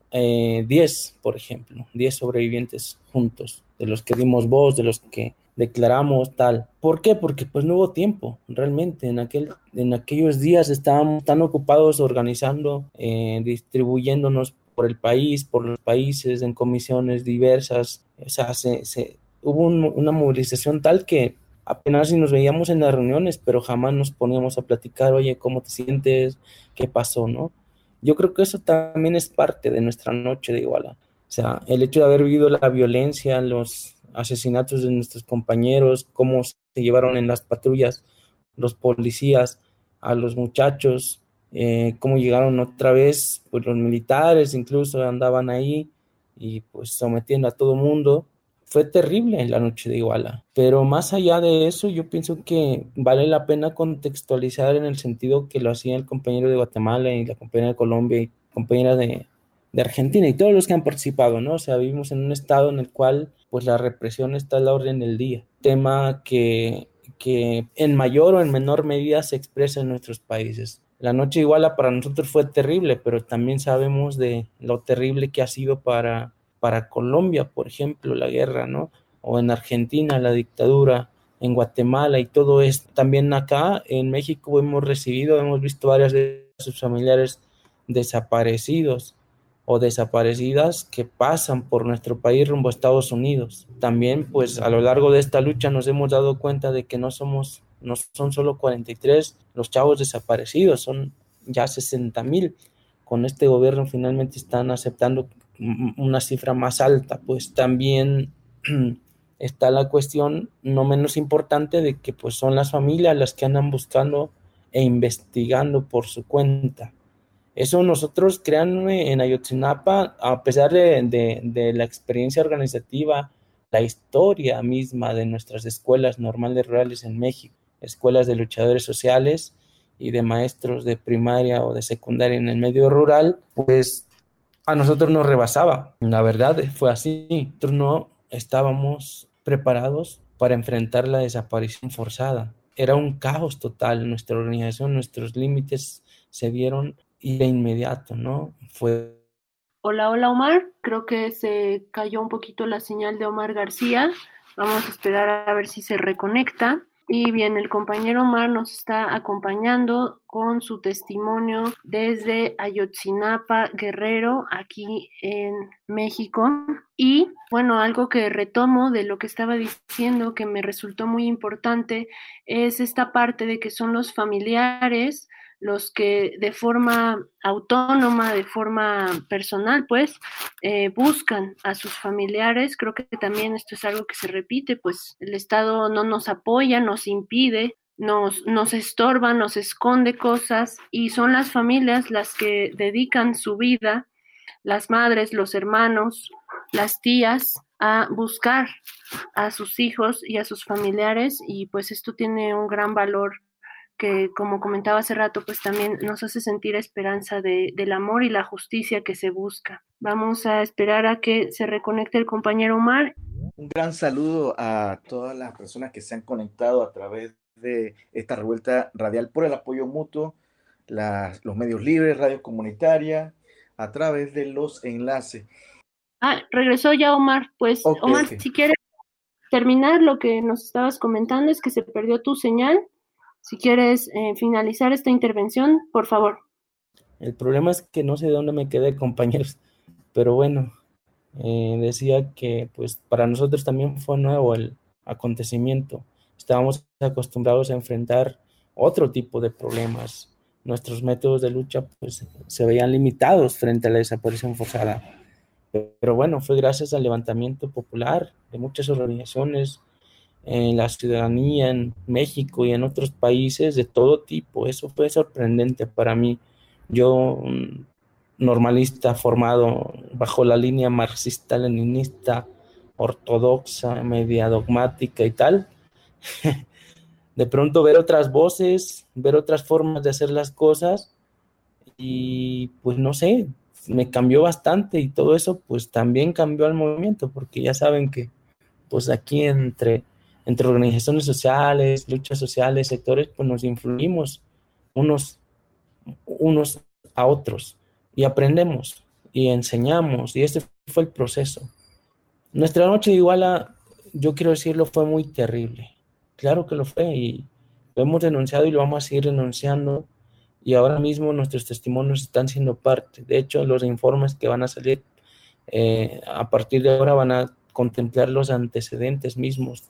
10, por ejemplo, 10 sobrevivientes juntos, de los que dimos voz, de los que declaramos tal. ¿Por qué? Porque pues no hubo tiempo, realmente. En aquellos días estábamos tan ocupados organizando, distribuyéndonos por el país, por los países, en comisiones diversas. O sea, hubo una movilización tal que apenas si nos veíamos en las reuniones, pero jamás nos poníamos a platicar, oye, ¿cómo te sientes? ¿Qué pasó? ¿No? Yo creo que eso también es parte de nuestra noche de Iguala. O sea, el hecho de haber vivido la violencia, los asesinatos de nuestros compañeros, cómo se llevaron en las patrullas los policías a los muchachos, cómo llegaron otra vez, pues los militares incluso andaban ahí y pues sometiendo a todo mundo. Fue terrible la noche de Iguala, pero más allá de eso, yo pienso que vale la pena contextualizar en el sentido que lo hacía el compañero de Guatemala y la compañera de Colombia y compañera de Argentina y todos los que han participado, ¿no? O sea, vivimos en un estado en el cual pues la represión está a la orden del día, tema que en mayor o en menor medida se expresa en nuestros países. La noche de Iguala para nosotros fue terrible, pero también sabemos de lo terrible que ha sido para Colombia, por ejemplo, la guerra, ¿no? O en Argentina, la dictadura, en Guatemala y todo esto. También acá en México hemos visto varias de sus familiares desaparecidos o desaparecidas que pasan por nuestro país rumbo a Estados Unidos. También, pues, a lo largo de esta lucha nos hemos dado cuenta de que no somos no son solo 43 los chavos desaparecidos, son ya 60,000. Con este gobierno finalmente están aceptando una cifra más alta. Pues también está la cuestión no menos importante de que pues son las familias las que andan buscando e investigando por su cuenta. Eso nosotros, créanme, en Ayotzinapa, a pesar de la experiencia organizativa, la historia misma de nuestras escuelas normales rurales en México, escuelas de luchadores sociales y de maestros de primaria o de secundaria en el medio rural, pues a nosotros nos rebasaba. La verdad fue así. Nosotros no estábamos preparados para enfrentar la desaparición forzada. Era un caos total. Nuestra organización, nuestros límites se vieron y de inmediato, ¿no? Hola Omar, creo que se cayó un poquito la señal de Omar García. Vamos a esperar a ver si se reconecta. Y bien, el compañero Omar nos está acompañando con su testimonio desde Ayotzinapa, Guerrero, aquí en México. Y bueno, algo que retomo de lo que estaba diciendo, que me resultó muy importante, es esta parte de que son los familiares los que de forma autónoma, de forma personal, pues, buscan a sus familiares. Creo que también esto es algo que se repite, pues el Estado no nos apoya, nos impide, nos estorba, nos esconde cosas, y son las familias las que dedican su vida, las madres, los hermanos, las tías, a buscar a sus hijos y a sus familiares, y pues esto tiene un gran valor que, como comentaba hace rato, pues también nos hace sentir esperanza del amor y la justicia que se busca. Vamos a esperar a que se reconecte el compañero Omar. Un gran saludo a todas las personas que se han conectado a través de esta revuelta radial por el apoyo mutuo, los medios libres, radios comunitarias, a través de los enlaces. Regresó ya Omar. Pues okay, Omar, si quieres terminar lo que nos estabas comentando, es que se perdió tu señal. Si quieres finalizar esta intervención, por favor. El problema es que no sé de dónde me quedé, compañeros, pero bueno, decía que pues para nosotros también fue nuevo el acontecimiento. Estábamos acostumbrados a enfrentar otro tipo de problemas. Nuestros métodos de lucha pues se veían limitados frente a la desaparición forzada. Pero bueno, fue gracias al levantamiento popular de muchas organizaciones, en la ciudadanía en México y en otros países de todo tipo. Eso fue sorprendente para mí. Yo, un normalista formado bajo la línea marxista-leninista, ortodoxa, media dogmática y tal, de pronto ver otras voces, ver otras formas de hacer las cosas, y pues no sé, me cambió bastante, y todo eso pues también cambió al movimiento, porque ya saben que pues aquí entre organizaciones sociales, luchas sociales, sectores, pues nos influimos unos a otros y aprendemos y enseñamos, y ese fue el proceso. Nuestra noche de Iguala, yo quiero decirlo, fue muy terrible. Claro que lo fue, y lo hemos denunciado y lo vamos a seguir denunciando, y ahora mismo nuestros testimonios están siendo parte. De hecho, los informes que van a salir a partir de ahora van a contemplar los antecedentes mismos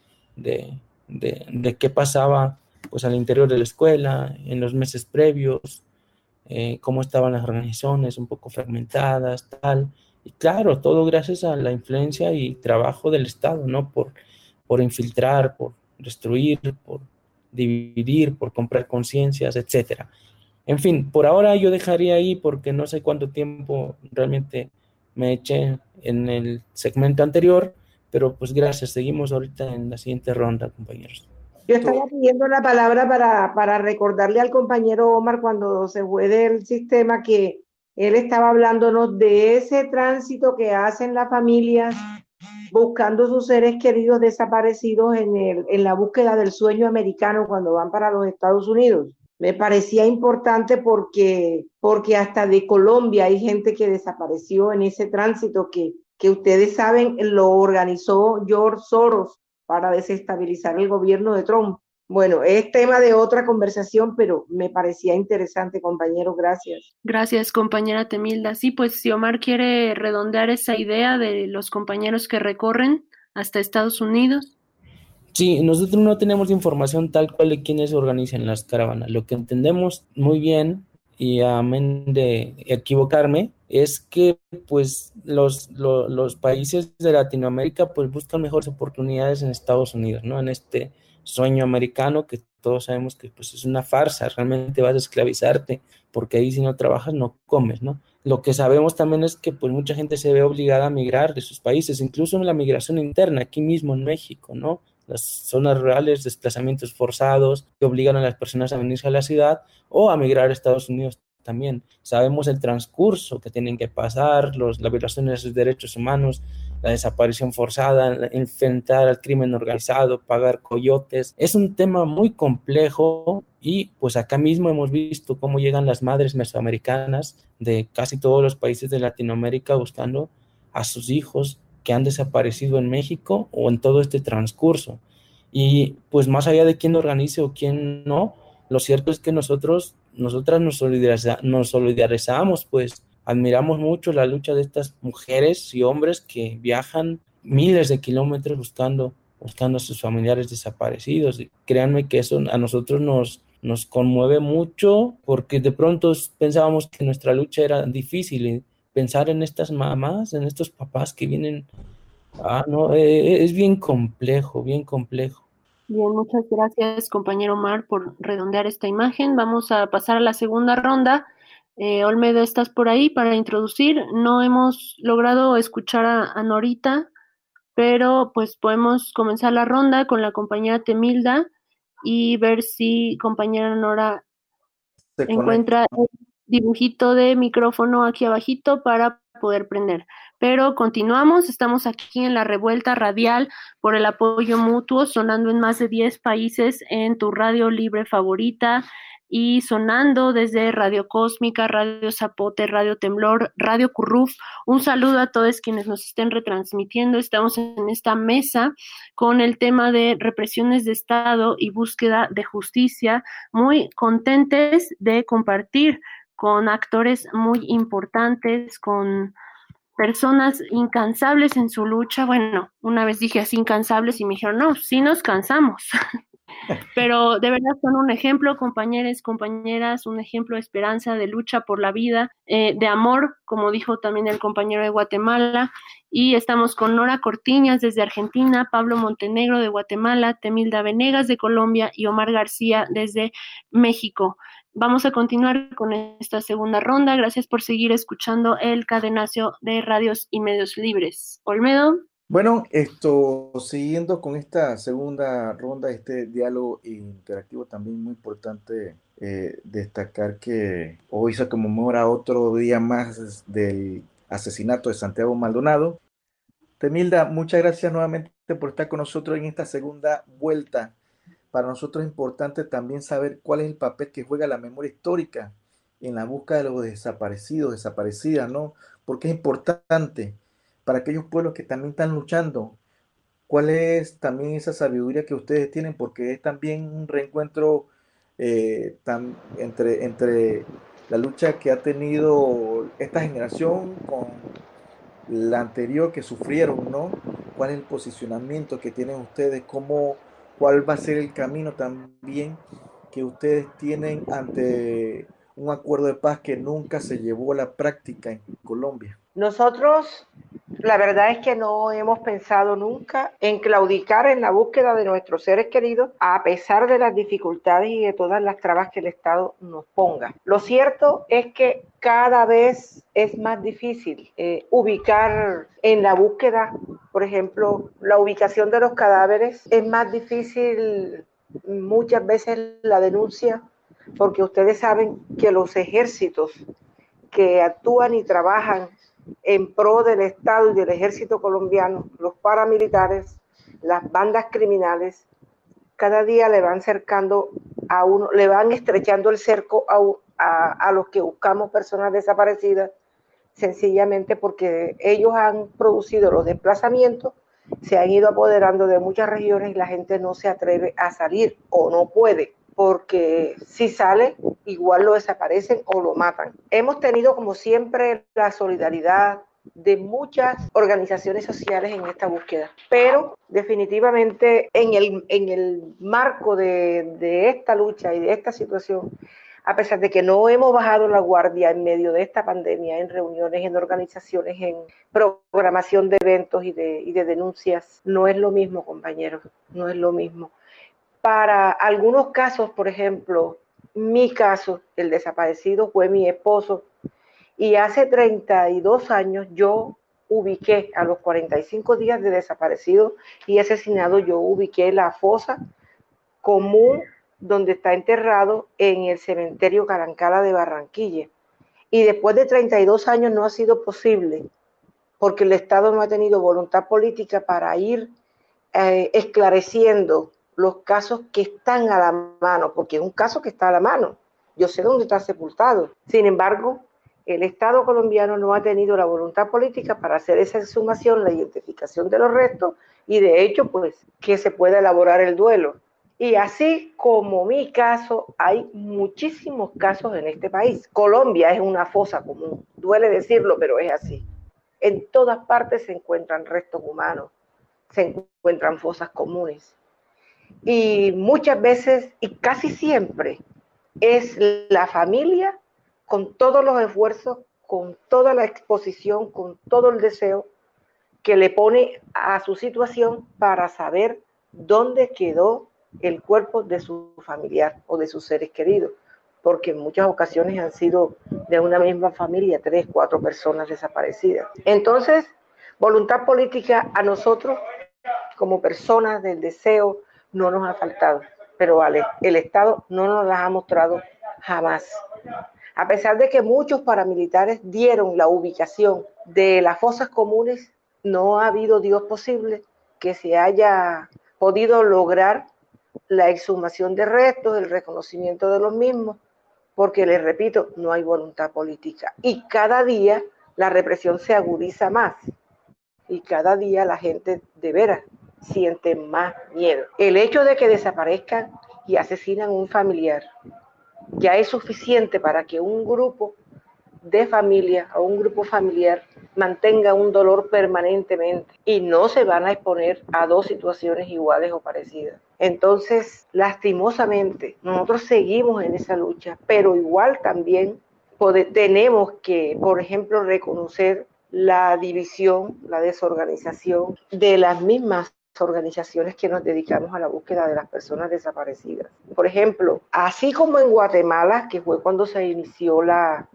de qué pasaba pues al interior de la escuela en los meses previos, cómo estaban las organizaciones un poco fragmentadas, tal, y claro, todo gracias a la influencia y trabajo del Estado, ¿no? Por infiltrar, por destruir, por dividir, por comprar conciencias, etcétera. En fin, por ahora yo dejaría ahí, porque no sé cuánto tiempo realmente me eché en el segmento anterior, pero pues gracias. Seguimos ahorita en la siguiente ronda, compañeros. Yo estaba pidiendo la palabra para recordarle al compañero Omar, cuando se fue del sistema, que él estaba hablándonos de ese tránsito que hacen las familias buscando sus seres queridos desaparecidos en la búsqueda del sueño americano cuando van para los Estados Unidos. Me parecía importante porque hasta de Colombia hay gente que desapareció en ese tránsito que ustedes saben lo organizó George Soros para desestabilizar el gobierno de Trump. Bueno, es tema de otra conversación, pero me parecía interesante, compañero. Gracias. Gracias, compañera Temilda. Sí, pues si Omar quiere redondear esa idea de los compañeros que recorren hasta Estados Unidos. Sí, nosotros no tenemos información tal cual de quiénes organizan las caravanas. Lo que entendemos muy bien, y amén de equivocarme, es que pues los países de Latinoamérica pues buscan mejores oportunidades en Estados Unidos, ¿no? En este sueño americano que todos sabemos que pues es una farsa, realmente vas a esclavizarte, porque ahí si no trabajas no comes, ¿no? Lo que sabemos también es que pues mucha gente se ve obligada a migrar de sus países, incluso en la migración interna, aquí mismo en México, ¿no? Las zonas rurales, desplazamientos forzados que obligan a las personas a venirse a la ciudad o a migrar a Estados Unidos también. Sabemos el transcurso que tienen que pasar, la violación de sus derechos humanos, la desaparición forzada, enfrentar al crimen organizado, pagar coyotes. Es un tema muy complejo y pues acá mismo hemos visto cómo llegan las madres mesoamericanas de casi todos los países de Latinoamérica buscando a sus hijos que han desaparecido en México o en todo este transcurso. Y pues más allá de quién organice o quién no, lo cierto es que nosotras nos solidarizamos, pues admiramos mucho la lucha de estas mujeres y hombres que viajan miles de kilómetros buscando a sus familiares desaparecidos. Y créanme que eso a nosotros nos conmueve mucho, porque de pronto pensábamos que nuestra lucha era difícil, y pensar en estas mamás, en estos papás que vienen, no, es bien complejo, bien complejo. Bien, muchas gracias, compañero Omar, por redondear esta imagen. Vamos a pasar a la segunda ronda. Olmedo, ¿estás por ahí para introducir? No hemos logrado escuchar a Norita, pero pues podemos comenzar la ronda con la compañera Temilda y ver si compañera Nora encuentra el dibujito de micrófono aquí abajito para poder prender. Pero continuamos, estamos aquí en la revuelta radial por el apoyo mutuo, sonando en más de 10 países en tu radio libre favorita y sonando desde Radio Cósmica, Radio Zapote, Radio Temblor, Radio Curruf. Un saludo a todos quienes nos estén retransmitiendo. Estamos en esta mesa con el tema de represiones de Estado y búsqueda de justicia, muy contentes de compartir con actores muy importantes, con personas incansables en su lucha. Bueno, una vez dije así incansables y me dijeron, no, sí nos cansamos. Pero de verdad son un ejemplo, compañeros, compañeras, un ejemplo de esperanza, de lucha por la vida, de amor, como dijo también el compañero de Guatemala. Y estamos con Nora Cortiñas desde Argentina, Pablo Montenegro de Guatemala, Temilda Venegas de Colombia y Omar García desde México. Vamos a continuar con esta segunda ronda. Gracias por seguir escuchando el cadenacio de Radios y Medios Libres. Olmedo. Bueno, siguiendo con esta segunda ronda, este diálogo interactivo, también muy importante destacar que hoy se conmemora otro día más del asesinato de Santiago Maldonado. Temilda, muchas gracias nuevamente por estar con nosotros en esta segunda vuelta. Para nosotros es importante también saber cuál es el papel que juega la memoria histórica en la búsqueda de los desaparecidos, desaparecidas, ¿no? Porque es importante para aquellos pueblos que también están luchando. ¿Cuál es también esa sabiduría que ustedes tienen? Porque es también un reencuentro entre la lucha que ha tenido esta generación con la anterior que sufrieron, ¿no? ¿Cuál es el posicionamiento que tienen ustedes? ¿Cuál va a ser el camino también que ustedes tienen ante un acuerdo de paz que nunca se llevó a la práctica en Colombia? Nosotros, la verdad es que no hemos pensado nunca en claudicar en la búsqueda de nuestros seres queridos, a pesar de las dificultades y de todas las trabas que el Estado nos ponga. Lo cierto es que cada vez es más difícil ubicar en la búsqueda, por ejemplo, la ubicación de los cadáveres. Es más difícil muchas veces la denuncia, porque ustedes saben que los ejércitos que actúan y trabajan en pro del Estado y del ejército colombiano, los paramilitares, las bandas criminales, cada día le van cercando a uno, le van estrechando el cerco a los que buscamos personas desaparecidas, sencillamente porque ellos han producido los desplazamientos, se han ido apoderando de muchas regiones y la gente no se atreve a salir o no puede, porque si sale, igual lo desaparecen o lo matan. Hemos tenido, como siempre, la solidaridad de muchas organizaciones sociales en esta búsqueda. Pero definitivamente en el marco de esta lucha y de esta situación, a pesar de que no hemos bajado la guardia en medio de esta pandemia, en reuniones, en organizaciones, en programación de eventos y de denuncias, no es lo mismo, compañeros, no es lo mismo. Para algunos casos, por ejemplo, mi caso, el desaparecido fue mi esposo, y hace 32 años yo ubiqué, a los 45 días de desaparecido y asesinado, yo ubiqué la fosa común donde está enterrado en el cementerio Carancala de Barranquilla. Y después de 32 años no ha sido posible, porque el Estado no ha tenido voluntad política para ir esclareciendo los casos que están a la mano, porque es un caso que está a la mano. Yo sé dónde está sepultado. Sin embargo, el Estado colombiano no ha tenido la voluntad política para hacer esa exhumación, la identificación de los restos y de hecho, pues, que se pueda elaborar el duelo. Y así como mi caso, hay muchísimos casos en este país. Colombia es una fosa común, duele decirlo, pero es así. En todas partes se encuentran restos humanos, se encuentran fosas comunes. Y muchas veces, y casi siempre, es la familia con todos los esfuerzos, con toda la exposición, con todo el deseo que le pone a su situación para saber dónde quedó el cuerpo de su familiar o de sus seres queridos, porque en muchas ocasiones han sido de una misma familia 3, 4 personas desaparecidas. Entonces, voluntad política a nosotros como personas del deseo no nos ha faltado, pero el Estado no nos las ha mostrado jamás. A pesar de que muchos paramilitares dieron la ubicación de las fosas comunes, no ha habido Dios posible que se haya podido lograr la exhumación de restos, el reconocimiento de los mismos, porque les repito, no hay voluntad política. Y cada día la represión se agudiza más y cada día la gente de veras siente más miedo. El hecho de que desaparezcan y asesinan a un familiar ya es suficiente para que un grupo de familia o un grupo familiar mantenga un dolor permanentemente y no se van a exponer a 2 situaciones iguales o parecidas. Entonces, lastimosamente, nosotros seguimos en esa lucha, pero igual también tenemos que, por ejemplo, reconocer la división, la desorganización de las mismas organizaciones que nos dedicamos a la búsqueda de las personas desaparecidas. Por ejemplo, así como en Guatemala, que fue cuando se inició la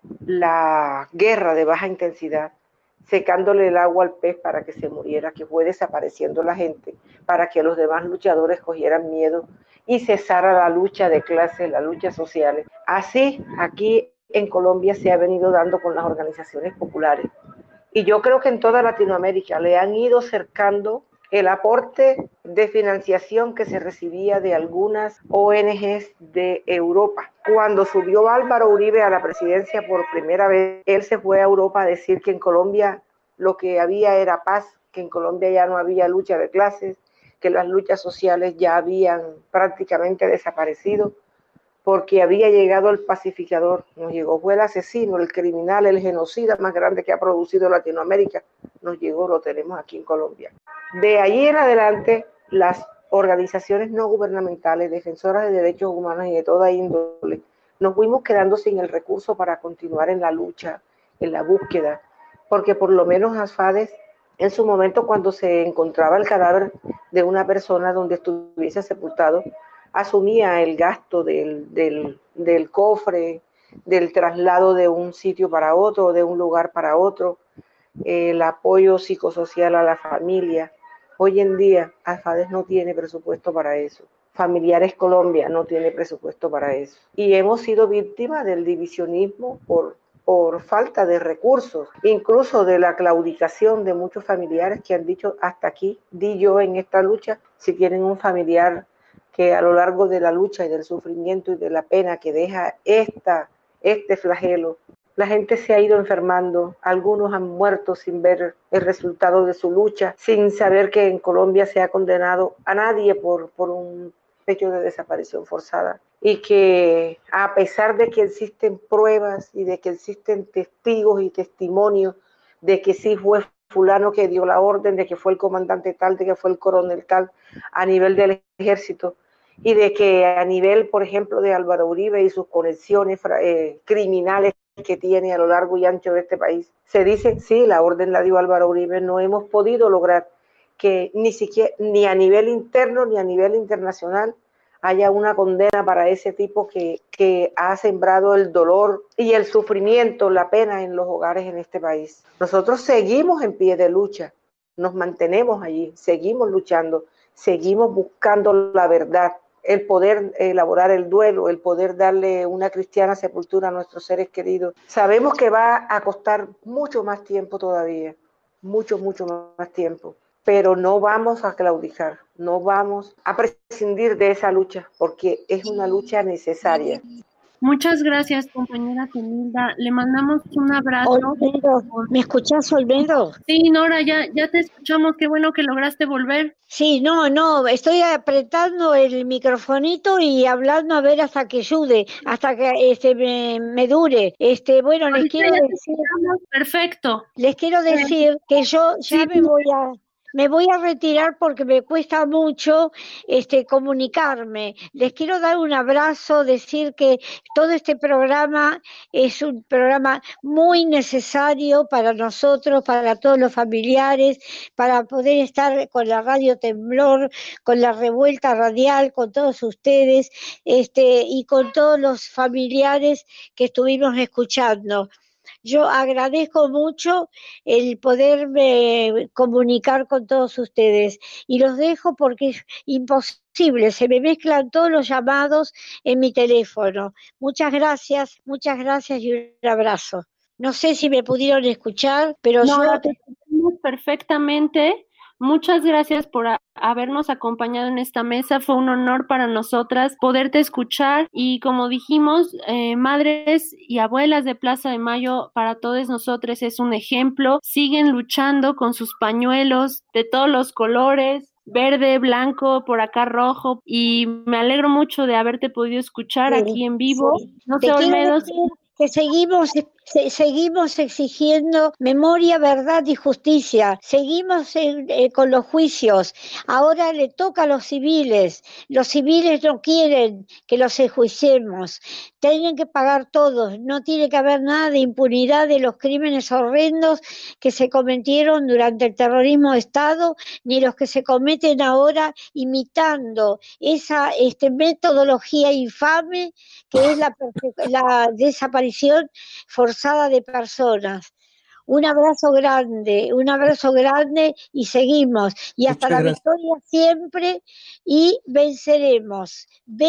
guerra de baja intensidad, secándole el agua al pez para que se muriera, que fue desapareciendo la gente, para que los demás luchadores cogieran miedo y cesara la lucha de clases, las luchas sociales. Así, aquí en Colombia se ha venido dando con las organizaciones populares. Y yo creo que en toda Latinoamérica le han ido cercando el aporte de financiación que se recibía de algunas ONGs de Europa. Cuando subió Álvaro Uribe a la presidencia por primera vez, él se fue a Europa a decir que en Colombia lo que había era paz, que en Colombia ya no había lucha de clases, que las luchas sociales ya habían prácticamente desaparecido, porque había llegado el pacificador, nos llegó, fue el asesino, el criminal, el genocida más grande que ha producido Latinoamérica, nos llegó, lo tenemos aquí en Colombia. De allí en adelante, las organizaciones no gubernamentales, defensoras de derechos humanos y de toda índole, nos fuimos quedando sin el recurso para continuar en la lucha, en la búsqueda, porque por lo menos ASFADES, en su momento cuando se encontraba el cadáver de una persona donde estuviese sepultado, asumía el gasto del cofre, del traslado de un sitio para otro, de un lugar para otro, el apoyo psicosocial a la familia. Hoy en día, ASFADES no tiene presupuesto para eso. Familiares Colombia no tiene presupuesto para eso. Y hemos sido víctimas del divisionismo por falta de recursos, incluso de la claudicación de muchos familiares que han dicho hasta aquí, di yo en esta lucha. Si tienen un familiar que a lo largo de la lucha y del sufrimiento y de la pena que deja este flagelo, la gente se ha ido enfermando, algunos han muerto sin ver el resultado de su lucha, sin saber que en Colombia se ha condenado a nadie por un hecho de desaparición forzada, y que a pesar de que existen pruebas y de que existen testigos y testimonios de que sí fue fulano que dio la orden, de que fue el comandante tal, de que fue el coronel tal, a nivel del ejército, y de que a nivel, por ejemplo, de Álvaro Uribe y sus conexiones criminales que tiene a lo largo y ancho de este país, se dice, sí, la orden la dio Álvaro Uribe, no hemos podido lograr que ni siquiera, ni a nivel interno, ni a nivel internacional, haya una condena para ese tipo que ha sembrado el dolor y el sufrimiento, la pena en los hogares en este país. Nosotros seguimos en pie de lucha, nos mantenemos allí, seguimos luchando, seguimos buscando la verdad, el poder elaborar el duelo, el poder darle una cristiana sepultura a nuestros seres queridos. Sabemos que va a costar mucho más tiempo todavía, mucho más tiempo, pero no vamos a claudicar, no vamos a prescindir de esa lucha, porque es una lucha necesaria. Muchas gracias, compañera Zenilda. Le mandamos un abrazo. Olmedo, ¿me escuchás, Olmedo? Sí, Nora, ya te escuchamos. Qué bueno que lograste volver. Sí, no, estoy apretando el microfonito y hablando a ver hasta que ayude, hasta que me dure. Bueno, les quiero decir, perfecto. Les quiero decir que yo ya me voy a retirar porque me cuesta mucho comunicarme. Les quiero dar un abrazo, decir que todo este programa es un programa muy necesario para nosotros, para todos los familiares, para poder estar con la Radio Temblor, con la Revuelta Radial, con todos ustedes, y con todos los familiares que estuvimos escuchando. Yo agradezco mucho el poderme comunicar con todos ustedes y los dejo porque es imposible, se me mezclan todos los llamados en mi teléfono. Muchas gracias y un abrazo. No sé si me pudieron escuchar, pero no, yo te escuchamos perfectamente. Muchas gracias por habernos acompañado en esta mesa. Fue un honor para nosotras poderte escuchar y, como dijimos, madres y abuelas de Plaza de Mayo, para todos nosotros es un ejemplo. Siguen luchando con sus pañuelos de todos los colores, verde, blanco, por acá rojo, y me alegro mucho de haberte podido escuchar aquí en vivo. Sí. No sé, Olmedo, que seguimos exigiendo memoria, verdad y justicia. Seguimos con los juicios. Ahora le toca a los civiles. Los civiles no quieren que los enjuiciemos. Tienen que pagar todos. No tiene que haber nada de impunidad de los crímenes horrendos que se cometieron durante el terrorismo de Estado, ni los que se cometen ahora imitando esa metodología infame que es la desaparición forzada de personas. Un abrazo grande y seguimos. Y hasta la victoria siempre, y venceremos.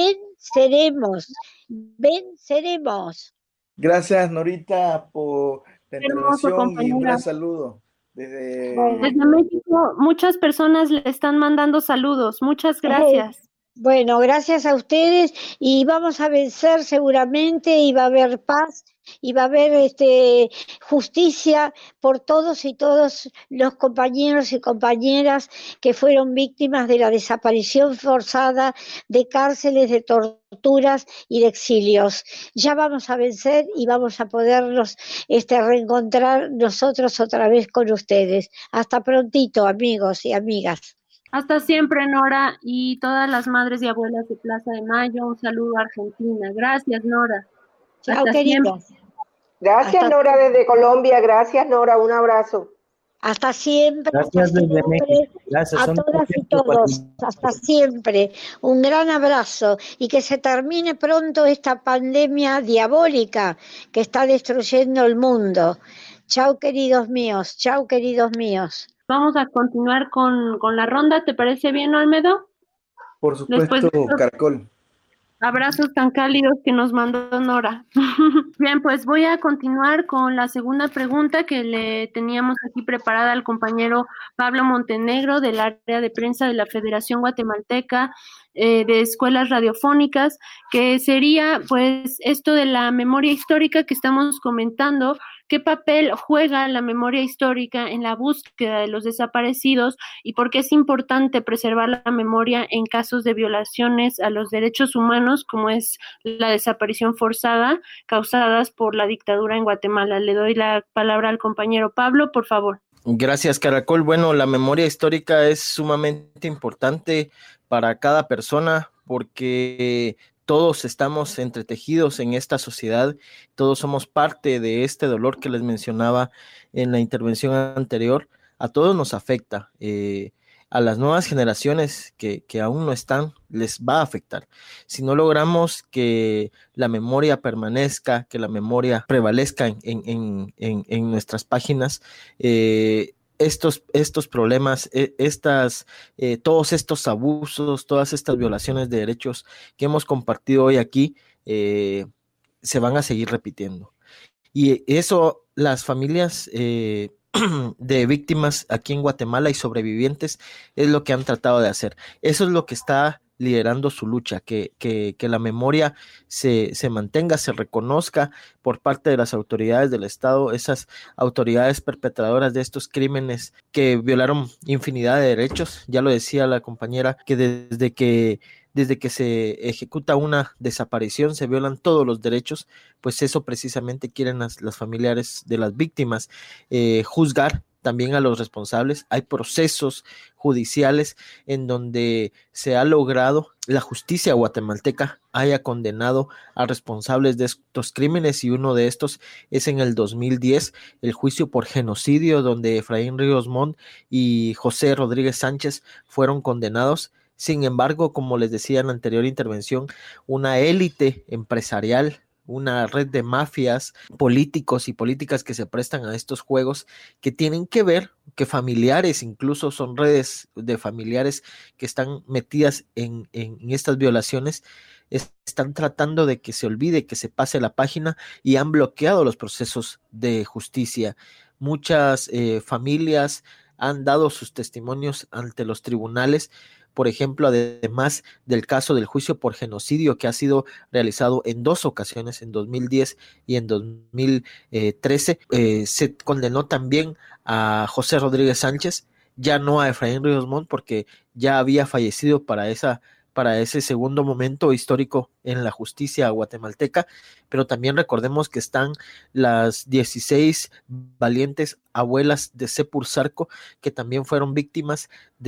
Gracias, Norita, por la intervención y un gran saludo. Desde México, muchas personas le están mandando saludos. Muchas gracias. Bueno, gracias a ustedes y vamos a vencer seguramente y va a haber paz y va a haber justicia por todos y todos los compañeros y compañeras que fueron víctimas de la desaparición forzada, de cárceles, de torturas y de exilios. Ya vamos a vencer y vamos a podernos reencontrar nosotros otra vez con ustedes. Hasta prontito, amigos y amigas. Hasta siempre, Nora, y todas las madres y abuelas de Plaza de Mayo, un saludo a Argentina. Gracias, Nora. Chao, queridas. Gracias, Nora, desde Colombia. Gracias, Nora, un abrazo. Hasta siempre. Gracias desde México. Gracias a todas y todos. Hasta siempre. Un gran abrazo y que se termine pronto esta pandemia diabólica que está destruyendo el mundo. Chao, queridos míos. Chao, queridos míos. Vamos a continuar con la ronda. ¿Te parece bien, Olmedo? Por supuesto, Caracol. Abrazos tan cálidos que nos mandó Nora. Bien, pues voy a continuar con la segunda pregunta que le teníamos aquí preparada al compañero Pablo Montenegro del área de prensa de la Federación Guatemalteca de escuelas radiofónicas, que sería pues esto de la memoria histórica que estamos comentando. ¿Qué papel juega la memoria histórica en la búsqueda de los desaparecidos y por qué es importante preservar la memoria en casos de violaciones a los derechos humanos, como es la desaparición forzada causadas por la dictadura en Guatemala? Le doy la palabra al compañero Pablo, por favor. Gracias, Caracol. Bueno, la memoria histórica es sumamente importante para cada persona porque todos estamos entretejidos en esta sociedad, todos somos parte de este dolor que les mencionaba en la intervención anterior. A todos nos afecta, a las nuevas generaciones que aún no están, les va a afectar. Si no logramos que la memoria permanezca, que la memoria prevalezca en nuestras páginas, estos problemas, todos estos abusos, todas estas violaciones de derechos que hemos compartido hoy aquí, se van a seguir repitiendo. Y eso, las familias de víctimas aquí en Guatemala y sobrevivientes, es lo que han tratado de hacer. Eso es lo que está liderando su lucha, que la memoria se mantenga, se reconozca por parte de las autoridades del Estado, esas autoridades perpetradoras de estos crímenes que violaron infinidad de derechos. Ya lo decía la compañera, que desde que se ejecuta una desaparición se violan todos los derechos, pues eso precisamente quieren las familiares de las víctimas, juzgar también a los responsables. Hay procesos judiciales en donde se ha logrado, la justicia guatemalteca haya condenado a responsables de estos crímenes, y uno de estos es en el 2010, el juicio por genocidio, donde Efraín Ríos Montt y José Rodríguez Sánchez fueron condenados. Sin embargo, como les decía en la anterior intervención, una élite empresarial, una red de mafias, políticos y políticas que se prestan a estos juegos, que tienen que ver, que familiares, incluso son redes de familiares que están metidas en estas violaciones, están tratando de que se olvide, que se pase la página, y han bloqueado los procesos de justicia. Muchas familias han dado sus testimonios ante los tribunales. Por ejemplo, además del caso del juicio por genocidio, que ha sido realizado en 2 ocasiones, en 2010 y en 2013, se condenó también a José Rodríguez Sánchez, ya no a Efraín Ríos Montt, porque ya había fallecido para ese segundo momento histórico en la justicia guatemalteca. Pero también recordemos que están las 16 valientes abuelas de Sepur Zarco, que también fueron víctimas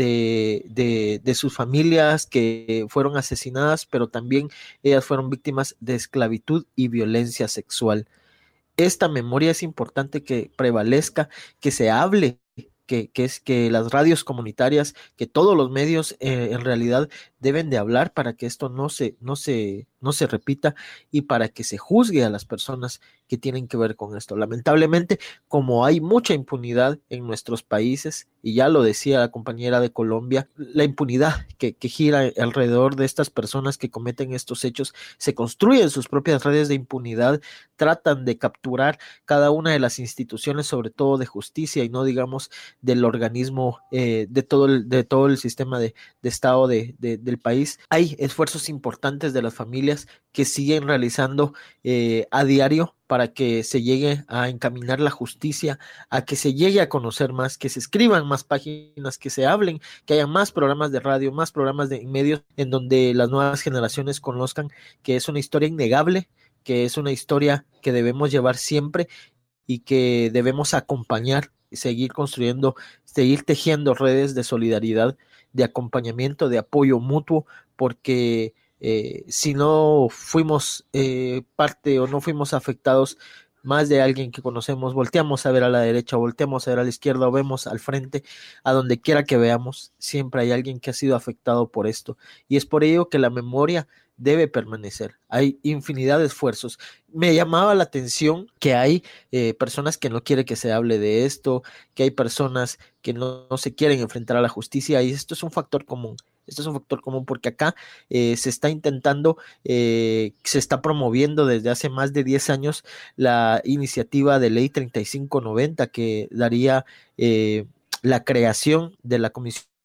de sus familias, que fueron asesinadas, pero también ellas fueron víctimas de esclavitud y violencia sexual. Esta memoria es importante que prevalezca, que se hable, que las radios comunitarias, que todos los medios en realidad deben de hablar para que esto no se repita, y para que se juzgue a las personas que tienen que ver con esto. Lamentablemente, como hay mucha impunidad en nuestros países, y ya lo decía la compañera de Colombia, la impunidad que gira alrededor de estas personas que cometen estos hechos, se construyen sus propias redes de impunidad, tratan de capturar cada una de las instituciones, sobre todo de justicia, y no digamos del organismo, de todo el sistema de Estado del país. Hay esfuerzos importantes de las familias que siguen realizando a diario para que se llegue a encaminar la justicia, a que se llegue a conocer más, que se escriban más páginas, que se hablen, que haya más programas de radio, más programas de medios, en donde las nuevas generaciones conozcan que es una historia innegable, que es una historia que debemos llevar siempre y que debemos acompañar, seguir construyendo, seguir tejiendo redes de solidaridad, de acompañamiento, de apoyo mutuo, porque si no fuimos parte o no fuimos afectados, más de alguien que conocemos, volteamos a ver a la derecha, volteamos a ver a la izquierda, o vemos al frente, a donde quiera que veamos, siempre hay alguien que ha sido afectado por esto, y es por ello que la memoria debe permanecer. Hay infinidad de esfuerzos. Me llamaba la atención que hay personas que no quieren que se hable de esto, que hay personas que no se quieren enfrentar a la justicia, y esto es un factor común. Esto es un factor común porque acá se está intentando, se está promoviendo desde hace más de 10 años la iniciativa de ley 3590, que daría la creación de la Comisión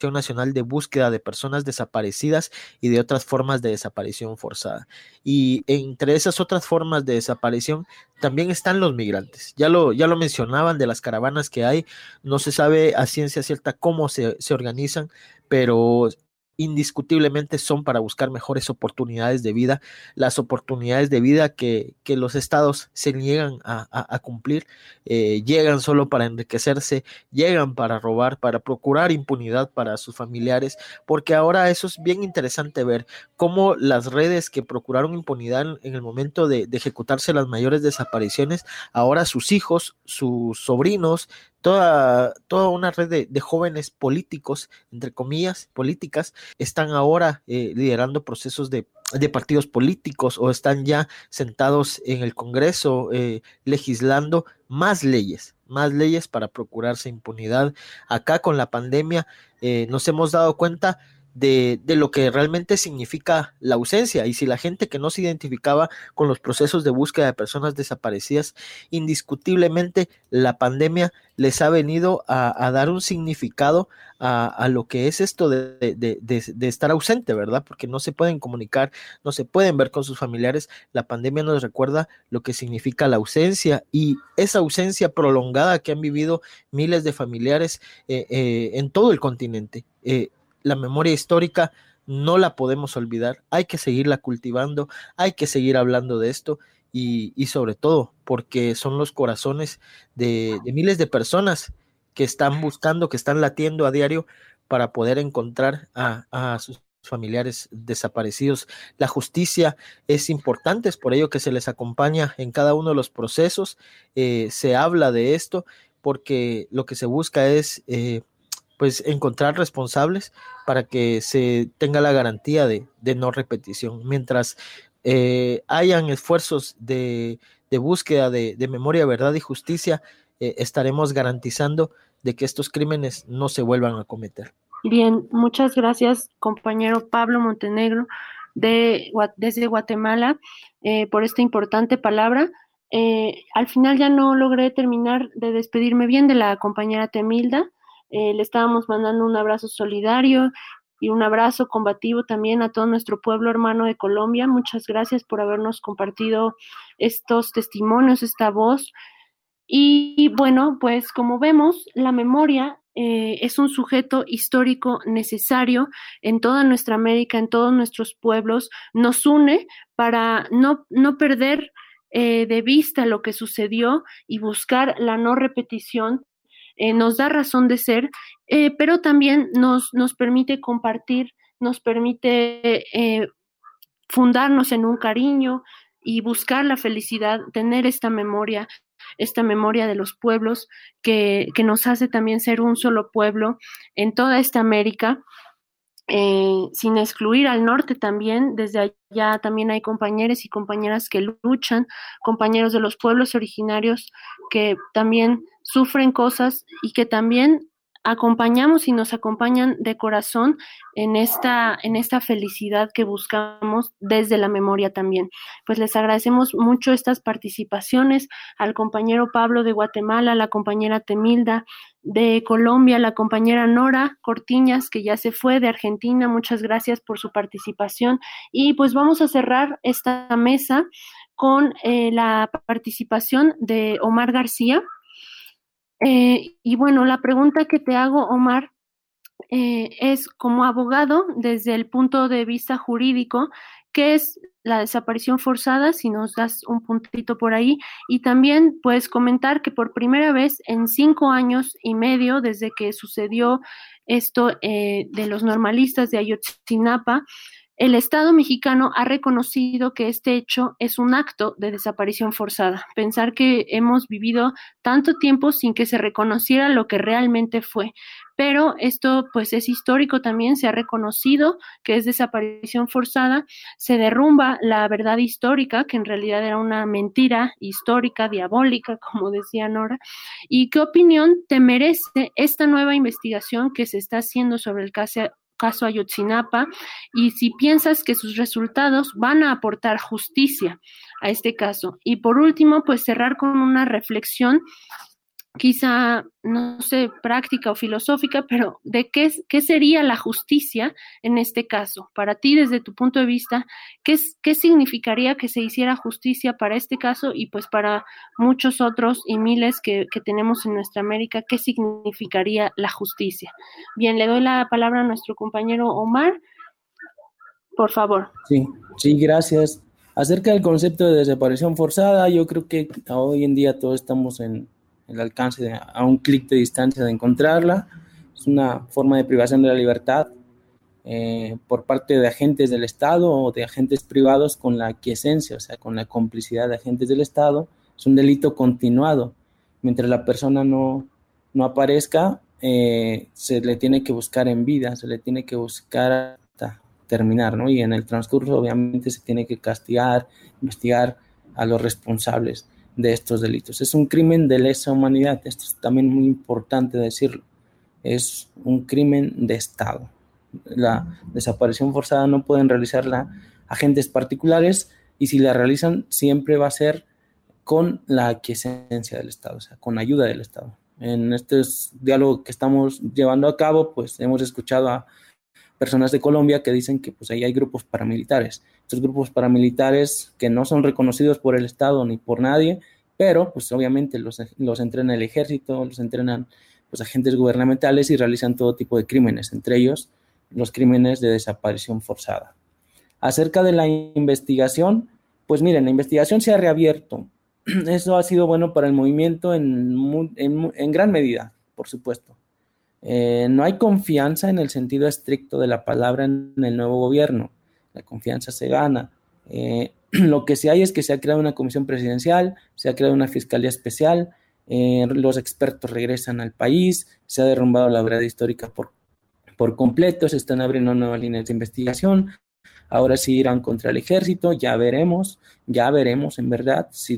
Nacional de Búsqueda de Personas Desaparecidas y de otras formas de desaparición forzada. Y entre esas otras formas de desaparición también están los migrantes. Ya lo mencionaban de las caravanas que hay, no se sabe a ciencia cierta cómo se organizan, pero indiscutiblemente son para buscar mejores oportunidades de vida, las oportunidades de vida que los estados se niegan a cumplir, llegan solo para enriquecerse, llegan para robar, para procurar impunidad para sus familiares, porque ahora eso es bien interesante ver cómo las redes que procuraron impunidad en el momento de ejecutarse las mayores desapariciones, ahora sus hijos, sus sobrinos, toda una red de jóvenes políticos, entre comillas, políticas, están ahora liderando procesos de partidos políticos o están ya sentados en el Congreso legislando más leyes para procurarse impunidad. Acá con la pandemia nos hemos dado cuenta de lo que realmente significa la ausencia, y si la gente que no se identificaba con los procesos de búsqueda de personas desaparecidas, indiscutiblemente la pandemia les ha venido a dar un significado a lo que es esto de estar ausente, ¿verdad? Porque no se pueden comunicar, no se pueden ver con sus familiares. La pandemia nos recuerda lo que significa la ausencia, y esa ausencia prolongada que han vivido miles de familiares en todo el continente. La memoria histórica no la podemos olvidar, hay que seguirla cultivando, hay que seguir hablando de esto, y sobre todo porque son los corazones de miles de personas que están buscando, que están latiendo a diario para poder encontrar a sus familiares desaparecidos. La justicia es importante, es por ello que se les acompaña en cada uno de los procesos, se habla de esto porque lo que se busca es pues encontrar responsables para que se tenga la garantía de no repetición. Mientras hayan esfuerzos de búsqueda de memoria, verdad y justicia, estaremos garantizando de que estos crímenes no se vuelvan a cometer. Bien, muchas gracias, compañero Pablo Montenegro desde Guatemala, por esta importante palabra. Al final ya no logré terminar de despedirme bien de la compañera Temilda. Le estábamos mandando un abrazo solidario y un abrazo combativo también a todo nuestro pueblo hermano de Colombia. Muchas gracias por habernos compartido estos testimonios, esta voz. Y bueno, pues como vemos, la memoria es un sujeto histórico necesario en toda nuestra América, en todos nuestros pueblos. Nos une para no perder de vista lo que sucedió y buscar la no repetición. Nos da razón de ser, pero también nos permite compartir, nos permite fundarnos en un cariño y buscar la felicidad, tener esta memoria de los pueblos que nos hace también ser un solo pueblo en toda esta América. Sin excluir al norte también, desde allá también hay compañeros y compañeras que luchan, compañeros de los pueblos originarios que también sufren cosas y que también acompañamos y nos acompañan de corazón en esta felicidad que buscamos desde la memoria también. Pues les agradecemos mucho estas participaciones al compañero Pablo de Guatemala, a la compañera Temilda de Colombia, la compañera Nora Cortiñas, que ya se fue, de Argentina. Muchas gracias por su participación. Y pues vamos a cerrar esta mesa con la participación de Omar García. Y bueno, la pregunta que te hago, Omar, es como abogado, desde el punto de vista jurídico, ¿qué es la desaparición forzada? Si nos das un puntito por ahí. Y también puedes comentar que por primera vez en 5 años y medio, desde que sucedió esto de los normalistas de Ayotzinapa, el Estado mexicano ha reconocido que este hecho es un acto de desaparición forzada. Pensar que hemos vivido tanto tiempo sin que se reconociera lo que realmente fue. Pero esto pues es histórico también, se ha reconocido que es desaparición forzada, se derrumba la verdad histórica, que en realidad era una mentira histórica, diabólica, como decía Nora. ¿Y qué opinión te merece esta nueva investigación que se está haciendo sobre el caso Ayotzinapa, y si piensas que sus resultados van a aportar justicia a este caso? Y por último, pues cerrar con una reflexión quizá, no sé, práctica o filosófica, pero de qué sería la justicia en este caso. Para ti, desde tu punto de vista, ¿qué significaría que se hiciera justicia para este caso y pues para muchos otros y miles que tenemos en nuestra América? ¿Qué significaría la justicia? Bien, le doy la palabra a nuestro compañero Omar, por favor. Sí, gracias. Acerca del concepto de desaparición forzada, yo creo que hoy en día todos estamos en el alcance a un clic de distancia de encontrarla. Es una forma de privación de la libertad por parte de agentes del Estado o de agentes privados con la aquiescencia, o sea, con la complicidad de agentes del Estado. Es un delito continuado. Mientras la persona no aparezca, se le tiene que buscar en vida, se le tiene que buscar hasta terminar, ¿no? Y en el transcurso, obviamente, se tiene que castigar, investigar a los responsables de estos delitos. Es un crimen de lesa humanidad, esto es también muy importante decirlo, es un crimen de Estado. La desaparición forzada no pueden realizarla agentes particulares y si la realizan siempre va a ser con la aquiescencia del Estado, o sea, con ayuda del Estado. En este diálogo que estamos llevando a cabo, pues hemos escuchado a personas de Colombia que dicen que pues ahí hay grupos paramilitares. Estos grupos paramilitares que no son reconocidos por el Estado ni por nadie, pero pues obviamente los entrena el ejército, los entrenan los agentes gubernamentales y realizan todo tipo de crímenes, entre ellos los crímenes de desaparición forzada. Acerca de la investigación, pues miren, la investigación se ha reabierto. Eso ha sido bueno para el movimiento en gran medida, por supuesto. No hay confianza en el sentido estricto de la palabra en el nuevo gobierno. La confianza se gana. Lo que sí hay es que se ha creado una comisión presidencial, se ha creado una fiscalía especial, los expertos regresan al país, se ha derrumbado la verdad histórica por completo, se están abriendo nuevas líneas de investigación. Ahora sí irán contra el ejército, ya veremos en verdad si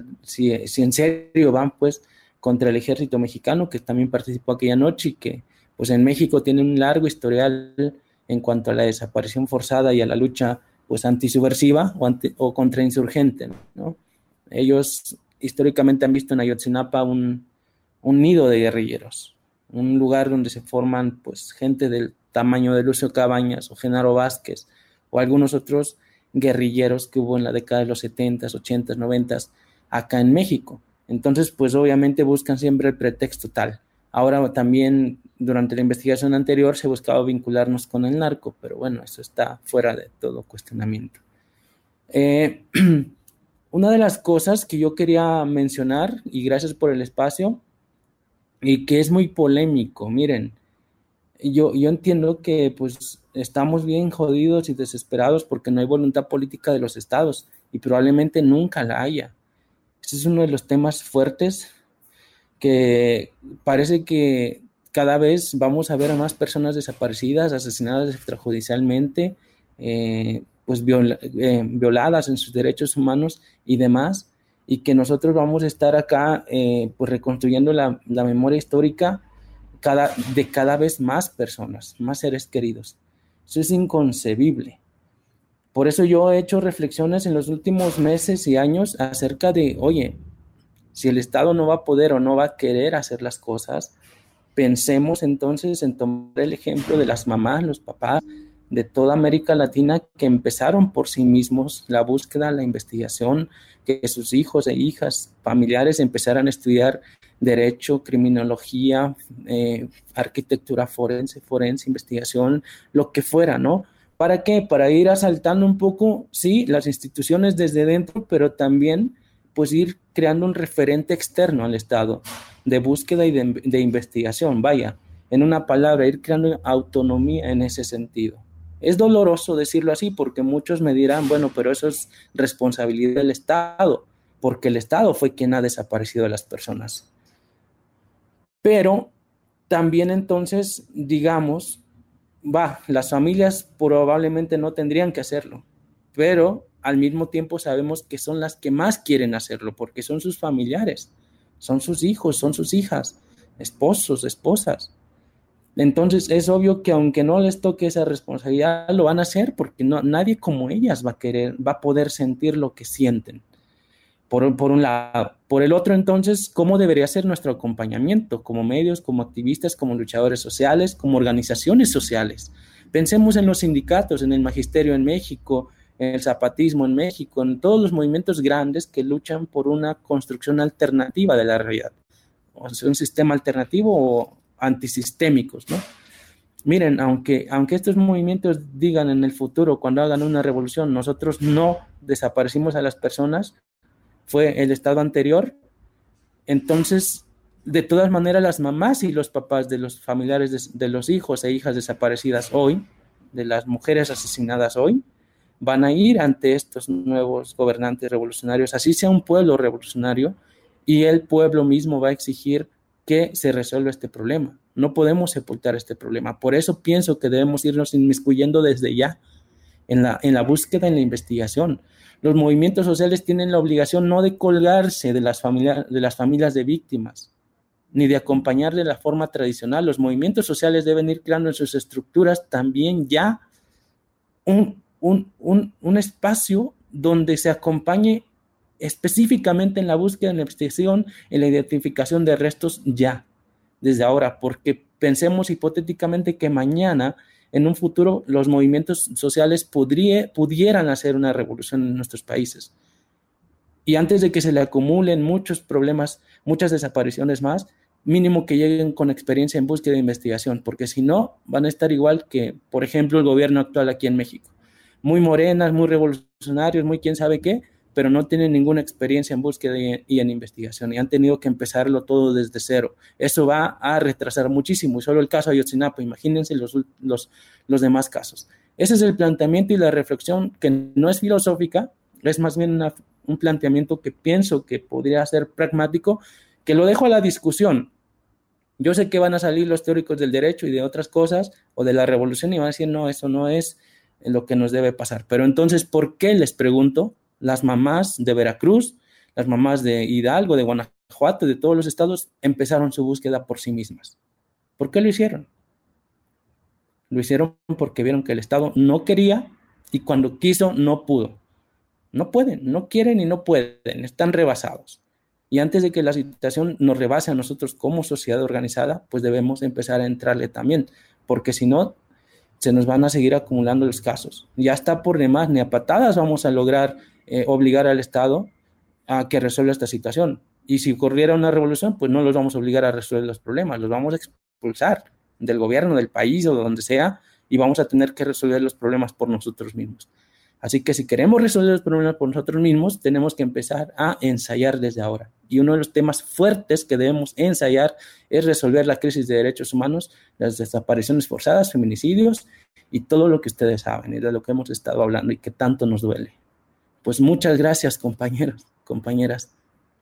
en serio van pues contra el ejército mexicano, que también participó aquella noche y que pues en México tiene un largo historial en cuanto a la desaparición forzada y a la lucha pues antisubversiva o contrainsurgente, ¿no? Ellos históricamente han visto en Ayotzinapa un nido de guerrilleros, un lugar donde se forman pues gente del tamaño de Lucio Cabañas o Genaro Vázquez o algunos otros guerrilleros que hubo en la década de los 70s, 80s, 90s acá en México. Entonces, pues obviamente buscan siempre el pretexto tal. Ahora también, durante la investigación anterior, se buscaba vincularnos con el narco, pero bueno, eso está fuera de todo cuestionamiento. Una de las cosas que yo quería mencionar, y gracias por el espacio, y que es muy polémico, miren, yo entiendo que pues estamos bien jodidos y desesperados porque no hay voluntad política de los estados, y probablemente nunca la haya. Este es uno de los temas fuertes que parece que cada vez vamos a ver a más personas desaparecidas, asesinadas extrajudicialmente, pues violadas en sus derechos humanos y demás, y que nosotros vamos a estar acá pues reconstruyendo la memoria histórica de cada vez más personas, más seres queridos. Eso es inconcebible. Por eso yo he hecho reflexiones en los últimos meses y años acerca de, oye, si el Estado no va a poder o no va a querer hacer las cosas, pensemos entonces en tomar el ejemplo de las mamás, los papás de toda América Latina que empezaron por sí mismos la búsqueda, la investigación, que sus hijos e hijas familiares empezaran a estudiar derecho, criminología, arquitectura forense, investigación, lo que fuera, ¿no? ¿Para qué? Para ir asaltando un poco, sí, las instituciones desde dentro, pero también pues ir creando un referente externo al Estado de búsqueda y de investigación, vaya, en una palabra, ir creando autonomía en ese sentido. Es doloroso decirlo así porque muchos me dirán, bueno, pero eso es responsabilidad del Estado, porque el Estado fue quien ha desaparecido a las personas. Pero también entonces, digamos, las familias probablemente no tendrían que hacerlo, pero al mismo tiempo sabemos que son las que más quieren hacerlo, porque son sus familiares, son sus hijos, son sus hijas, esposos, esposas. Entonces es obvio que aunque no les toque esa responsabilidad, lo van a hacer porque nadie como ellas va a poder sentir lo que sienten. por un lado. Por el otro, entonces, ¿cómo debería ser nuestro acompañamiento como medios, como activistas, como luchadores sociales, como organizaciones sociales? Pensemos en los sindicatos, en el magisterio en México, en el zapatismo en México, en todos los movimientos grandes que luchan por una construcción alternativa de la realidad, o sea, un sistema alternativo o antisistémicos, ¿no? Miren, aunque estos movimientos digan en el futuro, cuando hagan una revolución, nosotros no desaparecimos a las personas, fue el estado anterior, entonces, de todas maneras, las mamás y los papás de los familiares de los hijos e hijas desaparecidas hoy, de las mujeres asesinadas hoy, van a ir ante estos nuevos gobernantes revolucionarios, así sea un pueblo revolucionario, y el pueblo mismo va a exigir que se resuelva este problema. No podemos sepultar este problema. Por eso pienso que debemos irnos inmiscuyendo desde ya en la búsqueda, en la investigación. Los movimientos sociales tienen la obligación no de colgarse de las familias de víctimas, ni de acompañar de la forma tradicional. Los movimientos sociales deben ir creando en sus estructuras también ya un espacio donde se acompañe específicamente en la búsqueda, en la investigación, en la identificación de restos ya, desde ahora, porque pensemos hipotéticamente que mañana, en un futuro, los movimientos sociales pudieran hacer una revolución en nuestros países. Y antes de que se le acumulen muchos problemas, muchas desapariciones más, mínimo que lleguen con experiencia en búsqueda de investigación, porque si no, van a estar igual que, por ejemplo, el gobierno actual aquí en México. Muy morenas, muy revolucionarios, muy quién sabe qué, pero no tienen ninguna experiencia en búsqueda y en investigación, y han tenido que empezarlo todo desde cero. Eso va a retrasar muchísimo, y solo el caso de Ayotzinapa, imagínense los demás casos. Ese es el planteamiento y la reflexión, que no es filosófica, es más bien un planteamiento que pienso que podría ser pragmático, que lo dejo a la discusión. Yo sé que van a salir los teóricos del derecho y de otras cosas, o de la revolución, y van a decir, no, eso no es lo que nos debe pasar. Pero entonces, ¿por qué, les pregunto, las mamás de Veracruz, las mamás de Hidalgo, de Guanajuato, de todos los estados, empezaron su búsqueda por sí mismas? ¿Por qué lo hicieron? Lo hicieron porque vieron que el Estado no quería, y cuando quiso no pudo. No pueden, no quieren y no pueden, están rebasados. Y antes de que la situación nos rebase a nosotros como sociedad organizada, pues debemos empezar a entrarle también, porque si no, se nos van a seguir acumulando los casos. Ya está por demás, ni a patadas vamos a lograr obligar al Estado a que resuelva esta situación. Y si ocurriera una revolución, pues no los vamos a obligar a resolver los problemas, los vamos a expulsar del gobierno, del país o de donde sea, y vamos a tener que resolver los problemas por nosotros mismos. Así que si queremos resolver los problemas por nosotros mismos, tenemos que empezar a ensayar desde ahora. Y uno de los temas fuertes que debemos ensayar es resolver la crisis de derechos humanos, las desapariciones forzadas, feminicidios y todo lo que ustedes saben y de lo que hemos estado hablando y que tanto nos duele. Pues muchas gracias, compañeros, compañeras.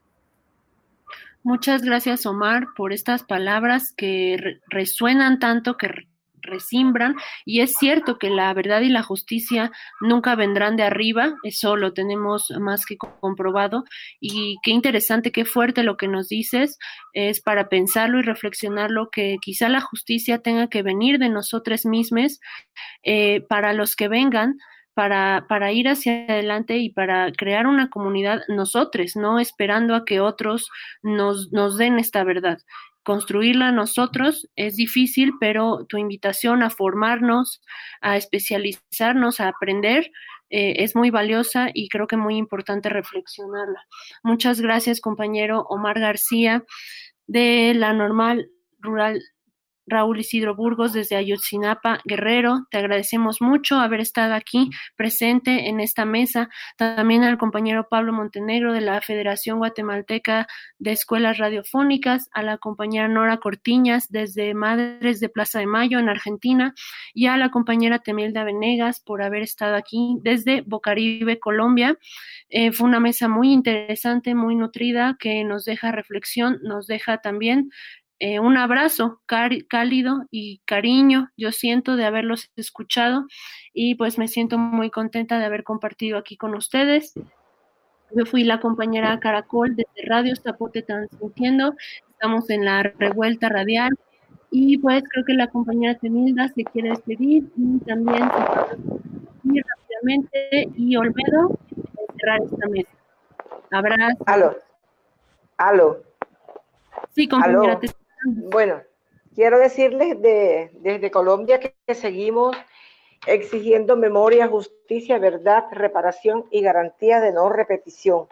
Muchas gracias, Omar, por estas palabras que resuenan tanto, que resimbran, y es cierto que la verdad y la justicia nunca vendrán de arriba, eso lo tenemos más que comprobado, y qué interesante, qué fuerte lo que nos dices, es para pensarlo y reflexionarlo, que quizá la justicia tenga que venir de nosotros mismos, para los que vengan, para ir hacia adelante y para crear una comunidad nosotros, no esperando a que otros nos den esta verdad. Construirla nosotros es difícil, pero tu invitación a formarnos, a especializarnos, a aprender, es muy valiosa y creo que muy importante reflexionarla. Muchas gracias, compañero Omar García, de la Normal Rural Raúl Isidro Burgos, desde Ayotzinapa, Guerrero. Te agradecemos mucho haber estado aquí presente en esta mesa. También al compañero Pablo Montenegro, de la Federación Guatemalteca de Escuelas Radiofónicas, a la compañera Nora Cortiñas, desde Madres de Plaza de Mayo, en Argentina, y a la compañera Temilda Venegas por haber estado aquí desde Bocaribe, Colombia. Fue una mesa muy interesante, muy nutrida, que nos deja reflexión, nos deja también un abrazo cálido y cariño, yo siento, de haberlos escuchado, y pues me siento muy contenta de haber compartido aquí con ustedes. Yo fui la compañera Caracol desde Radio Zapote Transmitiendo, estamos en la revuelta radial, y pues creo que la compañera Temilda se quiere despedir, y también rápidamente, y Olmedo cerrar esta mesa. Abrazo. Aló. Sí, compañera. Bueno, quiero decirles desde Colombia que seguimos exigiendo memoria, justicia, verdad, reparación y garantía de no repetición.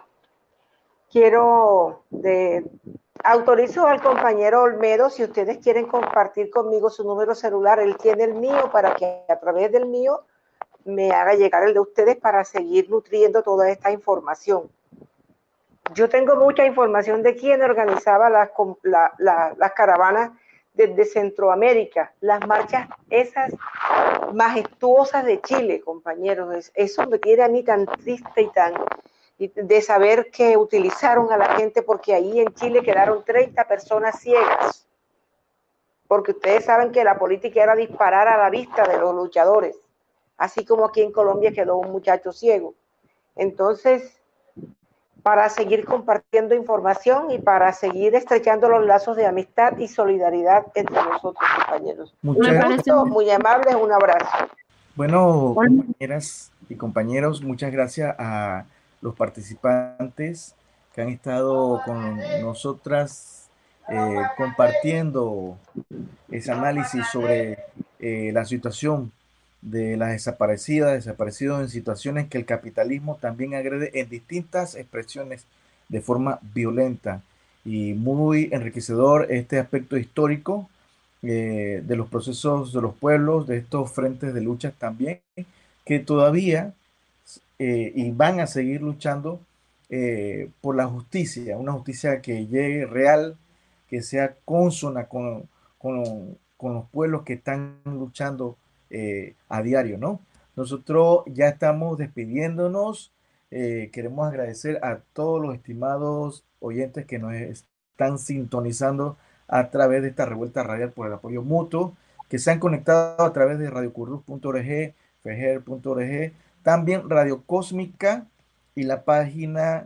Autorizo al compañero Olmedo, si ustedes quieren compartir conmigo su número celular, él tiene el mío, para que a través del mío me haga llegar el de ustedes para seguir nutriendo toda esta información. Yo tengo mucha información de quién organizaba las caravanas desde Centroamérica, las marchas esas majestuosas de Chile, compañeros. Eso me tiene a mí tan triste de saber que utilizaron a la gente, porque ahí en Chile quedaron 30 personas ciegas, porque ustedes saben que la política era disparar a la vista de los luchadores, así como aquí en Colombia quedó un muchacho ciego. Entonces, para seguir compartiendo información y para seguir estrechando los lazos de amistad y solidaridad entre nosotros, compañeros. Muy amables, un abrazo. Bueno, compañeras y compañeros, muchas gracias a los participantes que han estado con nosotras compartiendo ese análisis sobre la situación de las desaparecidos en situaciones que el capitalismo también agrede en distintas expresiones de forma violenta, y muy enriquecedor este aspecto histórico de los procesos de los pueblos, de estos frentes de lucha también, que todavía y van a seguir luchando por la justicia, una justicia que llegue real, que sea consona con los pueblos que están luchando a diario, ¿no? Nosotros ya estamos despidiéndonos. Queremos agradecer a todos los estimados oyentes que nos están sintonizando a través de esta revuelta radial por el apoyo mutuo, que se han conectado a través de radiocurruf.org, fejer.org, también Radio Cósmica y la página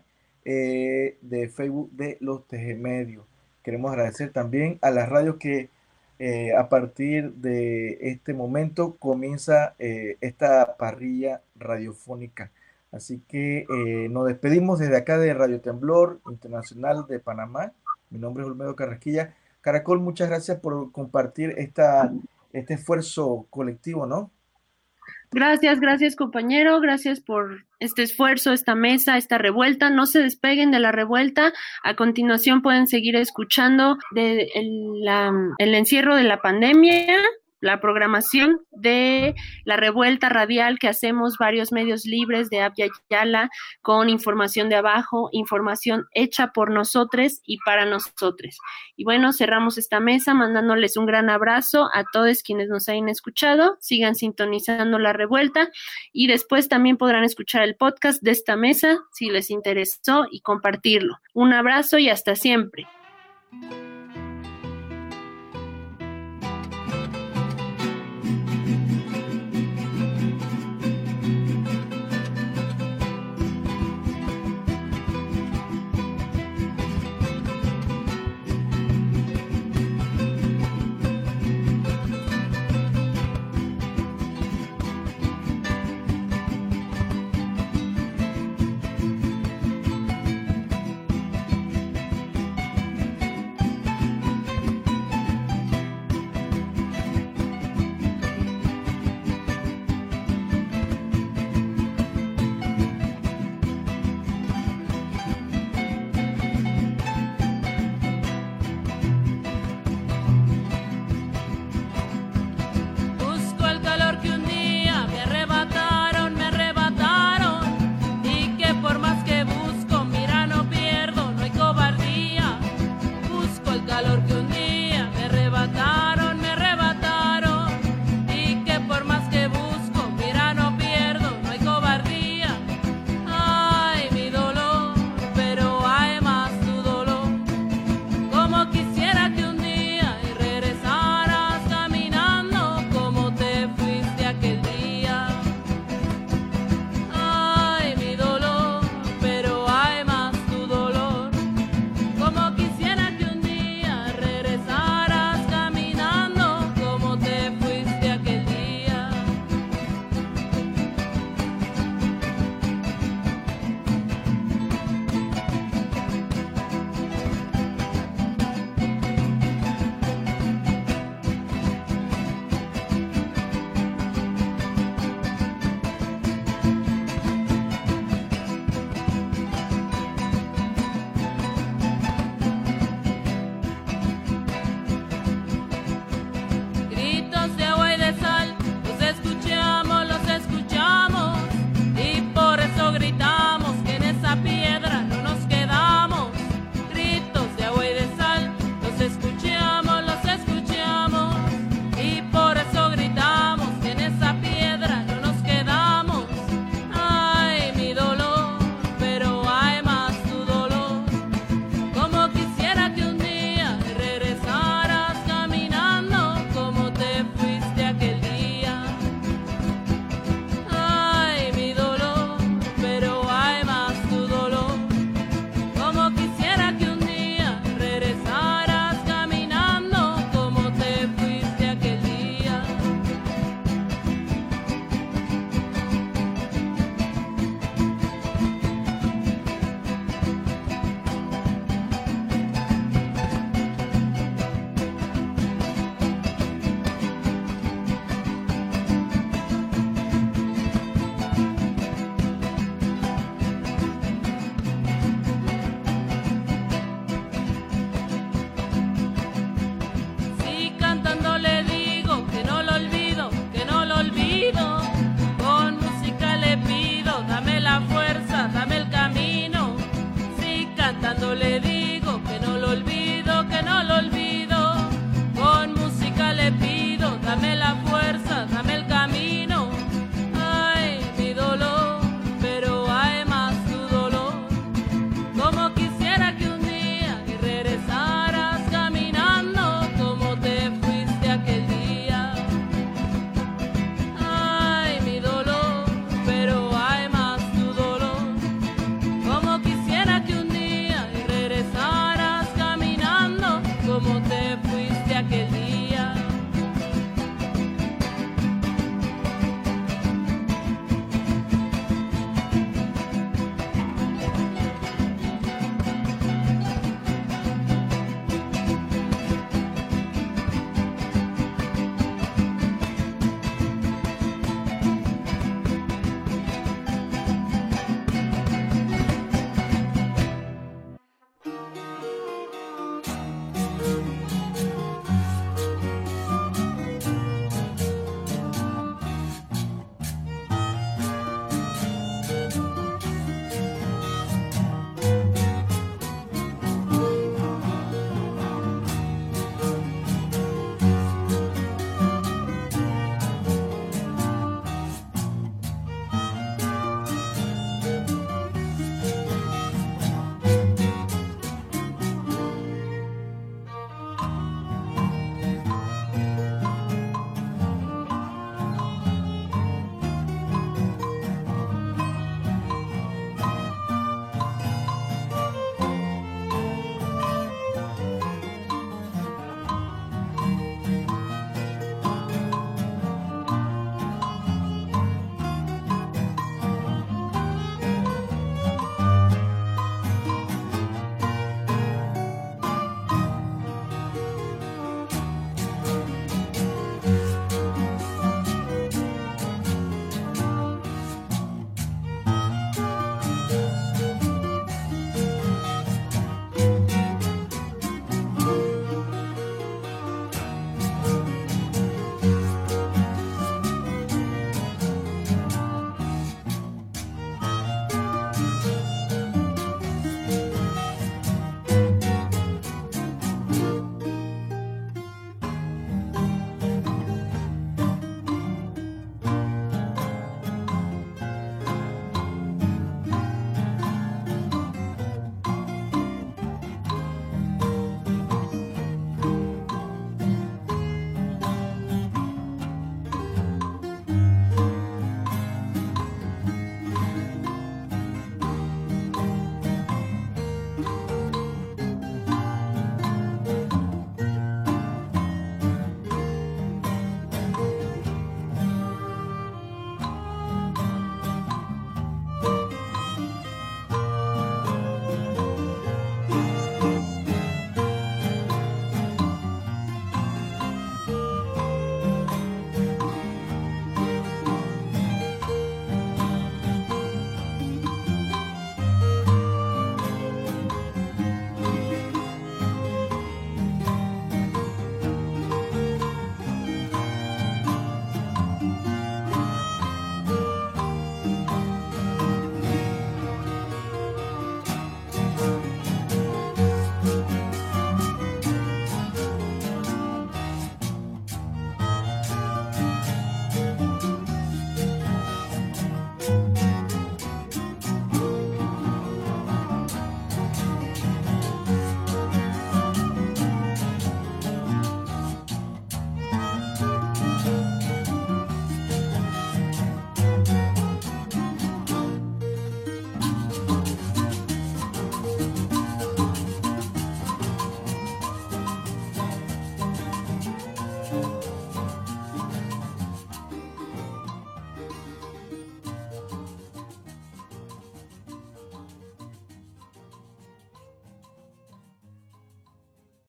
de Facebook de los TG Medios. Queremos agradecer también a las radios que a partir de este momento comienza esta parrilla radiofónica. Así que nos despedimos desde acá de Radio Temblor Internacional de Panamá. Mi nombre es Olmedo Carrasquilla. Caracol, muchas gracias por compartir este esfuerzo colectivo, ¿no? Gracias, compañero. Gracias por este esfuerzo, esta mesa, esta revuelta. No se despeguen de la revuelta. A continuación pueden seguir escuchando el encierro de la pandemia, la programación de la revuelta radial que hacemos varios medios libres de Abya Yala, con información de abajo, información hecha por nosotros y para nosotros. Y bueno, cerramos esta mesa mandándoles un gran abrazo a todos quienes nos hayan escuchado. Sigan sintonizando la revuelta y después también podrán escuchar el podcast de esta mesa si les interesó y compartirlo. Un abrazo y hasta siempre.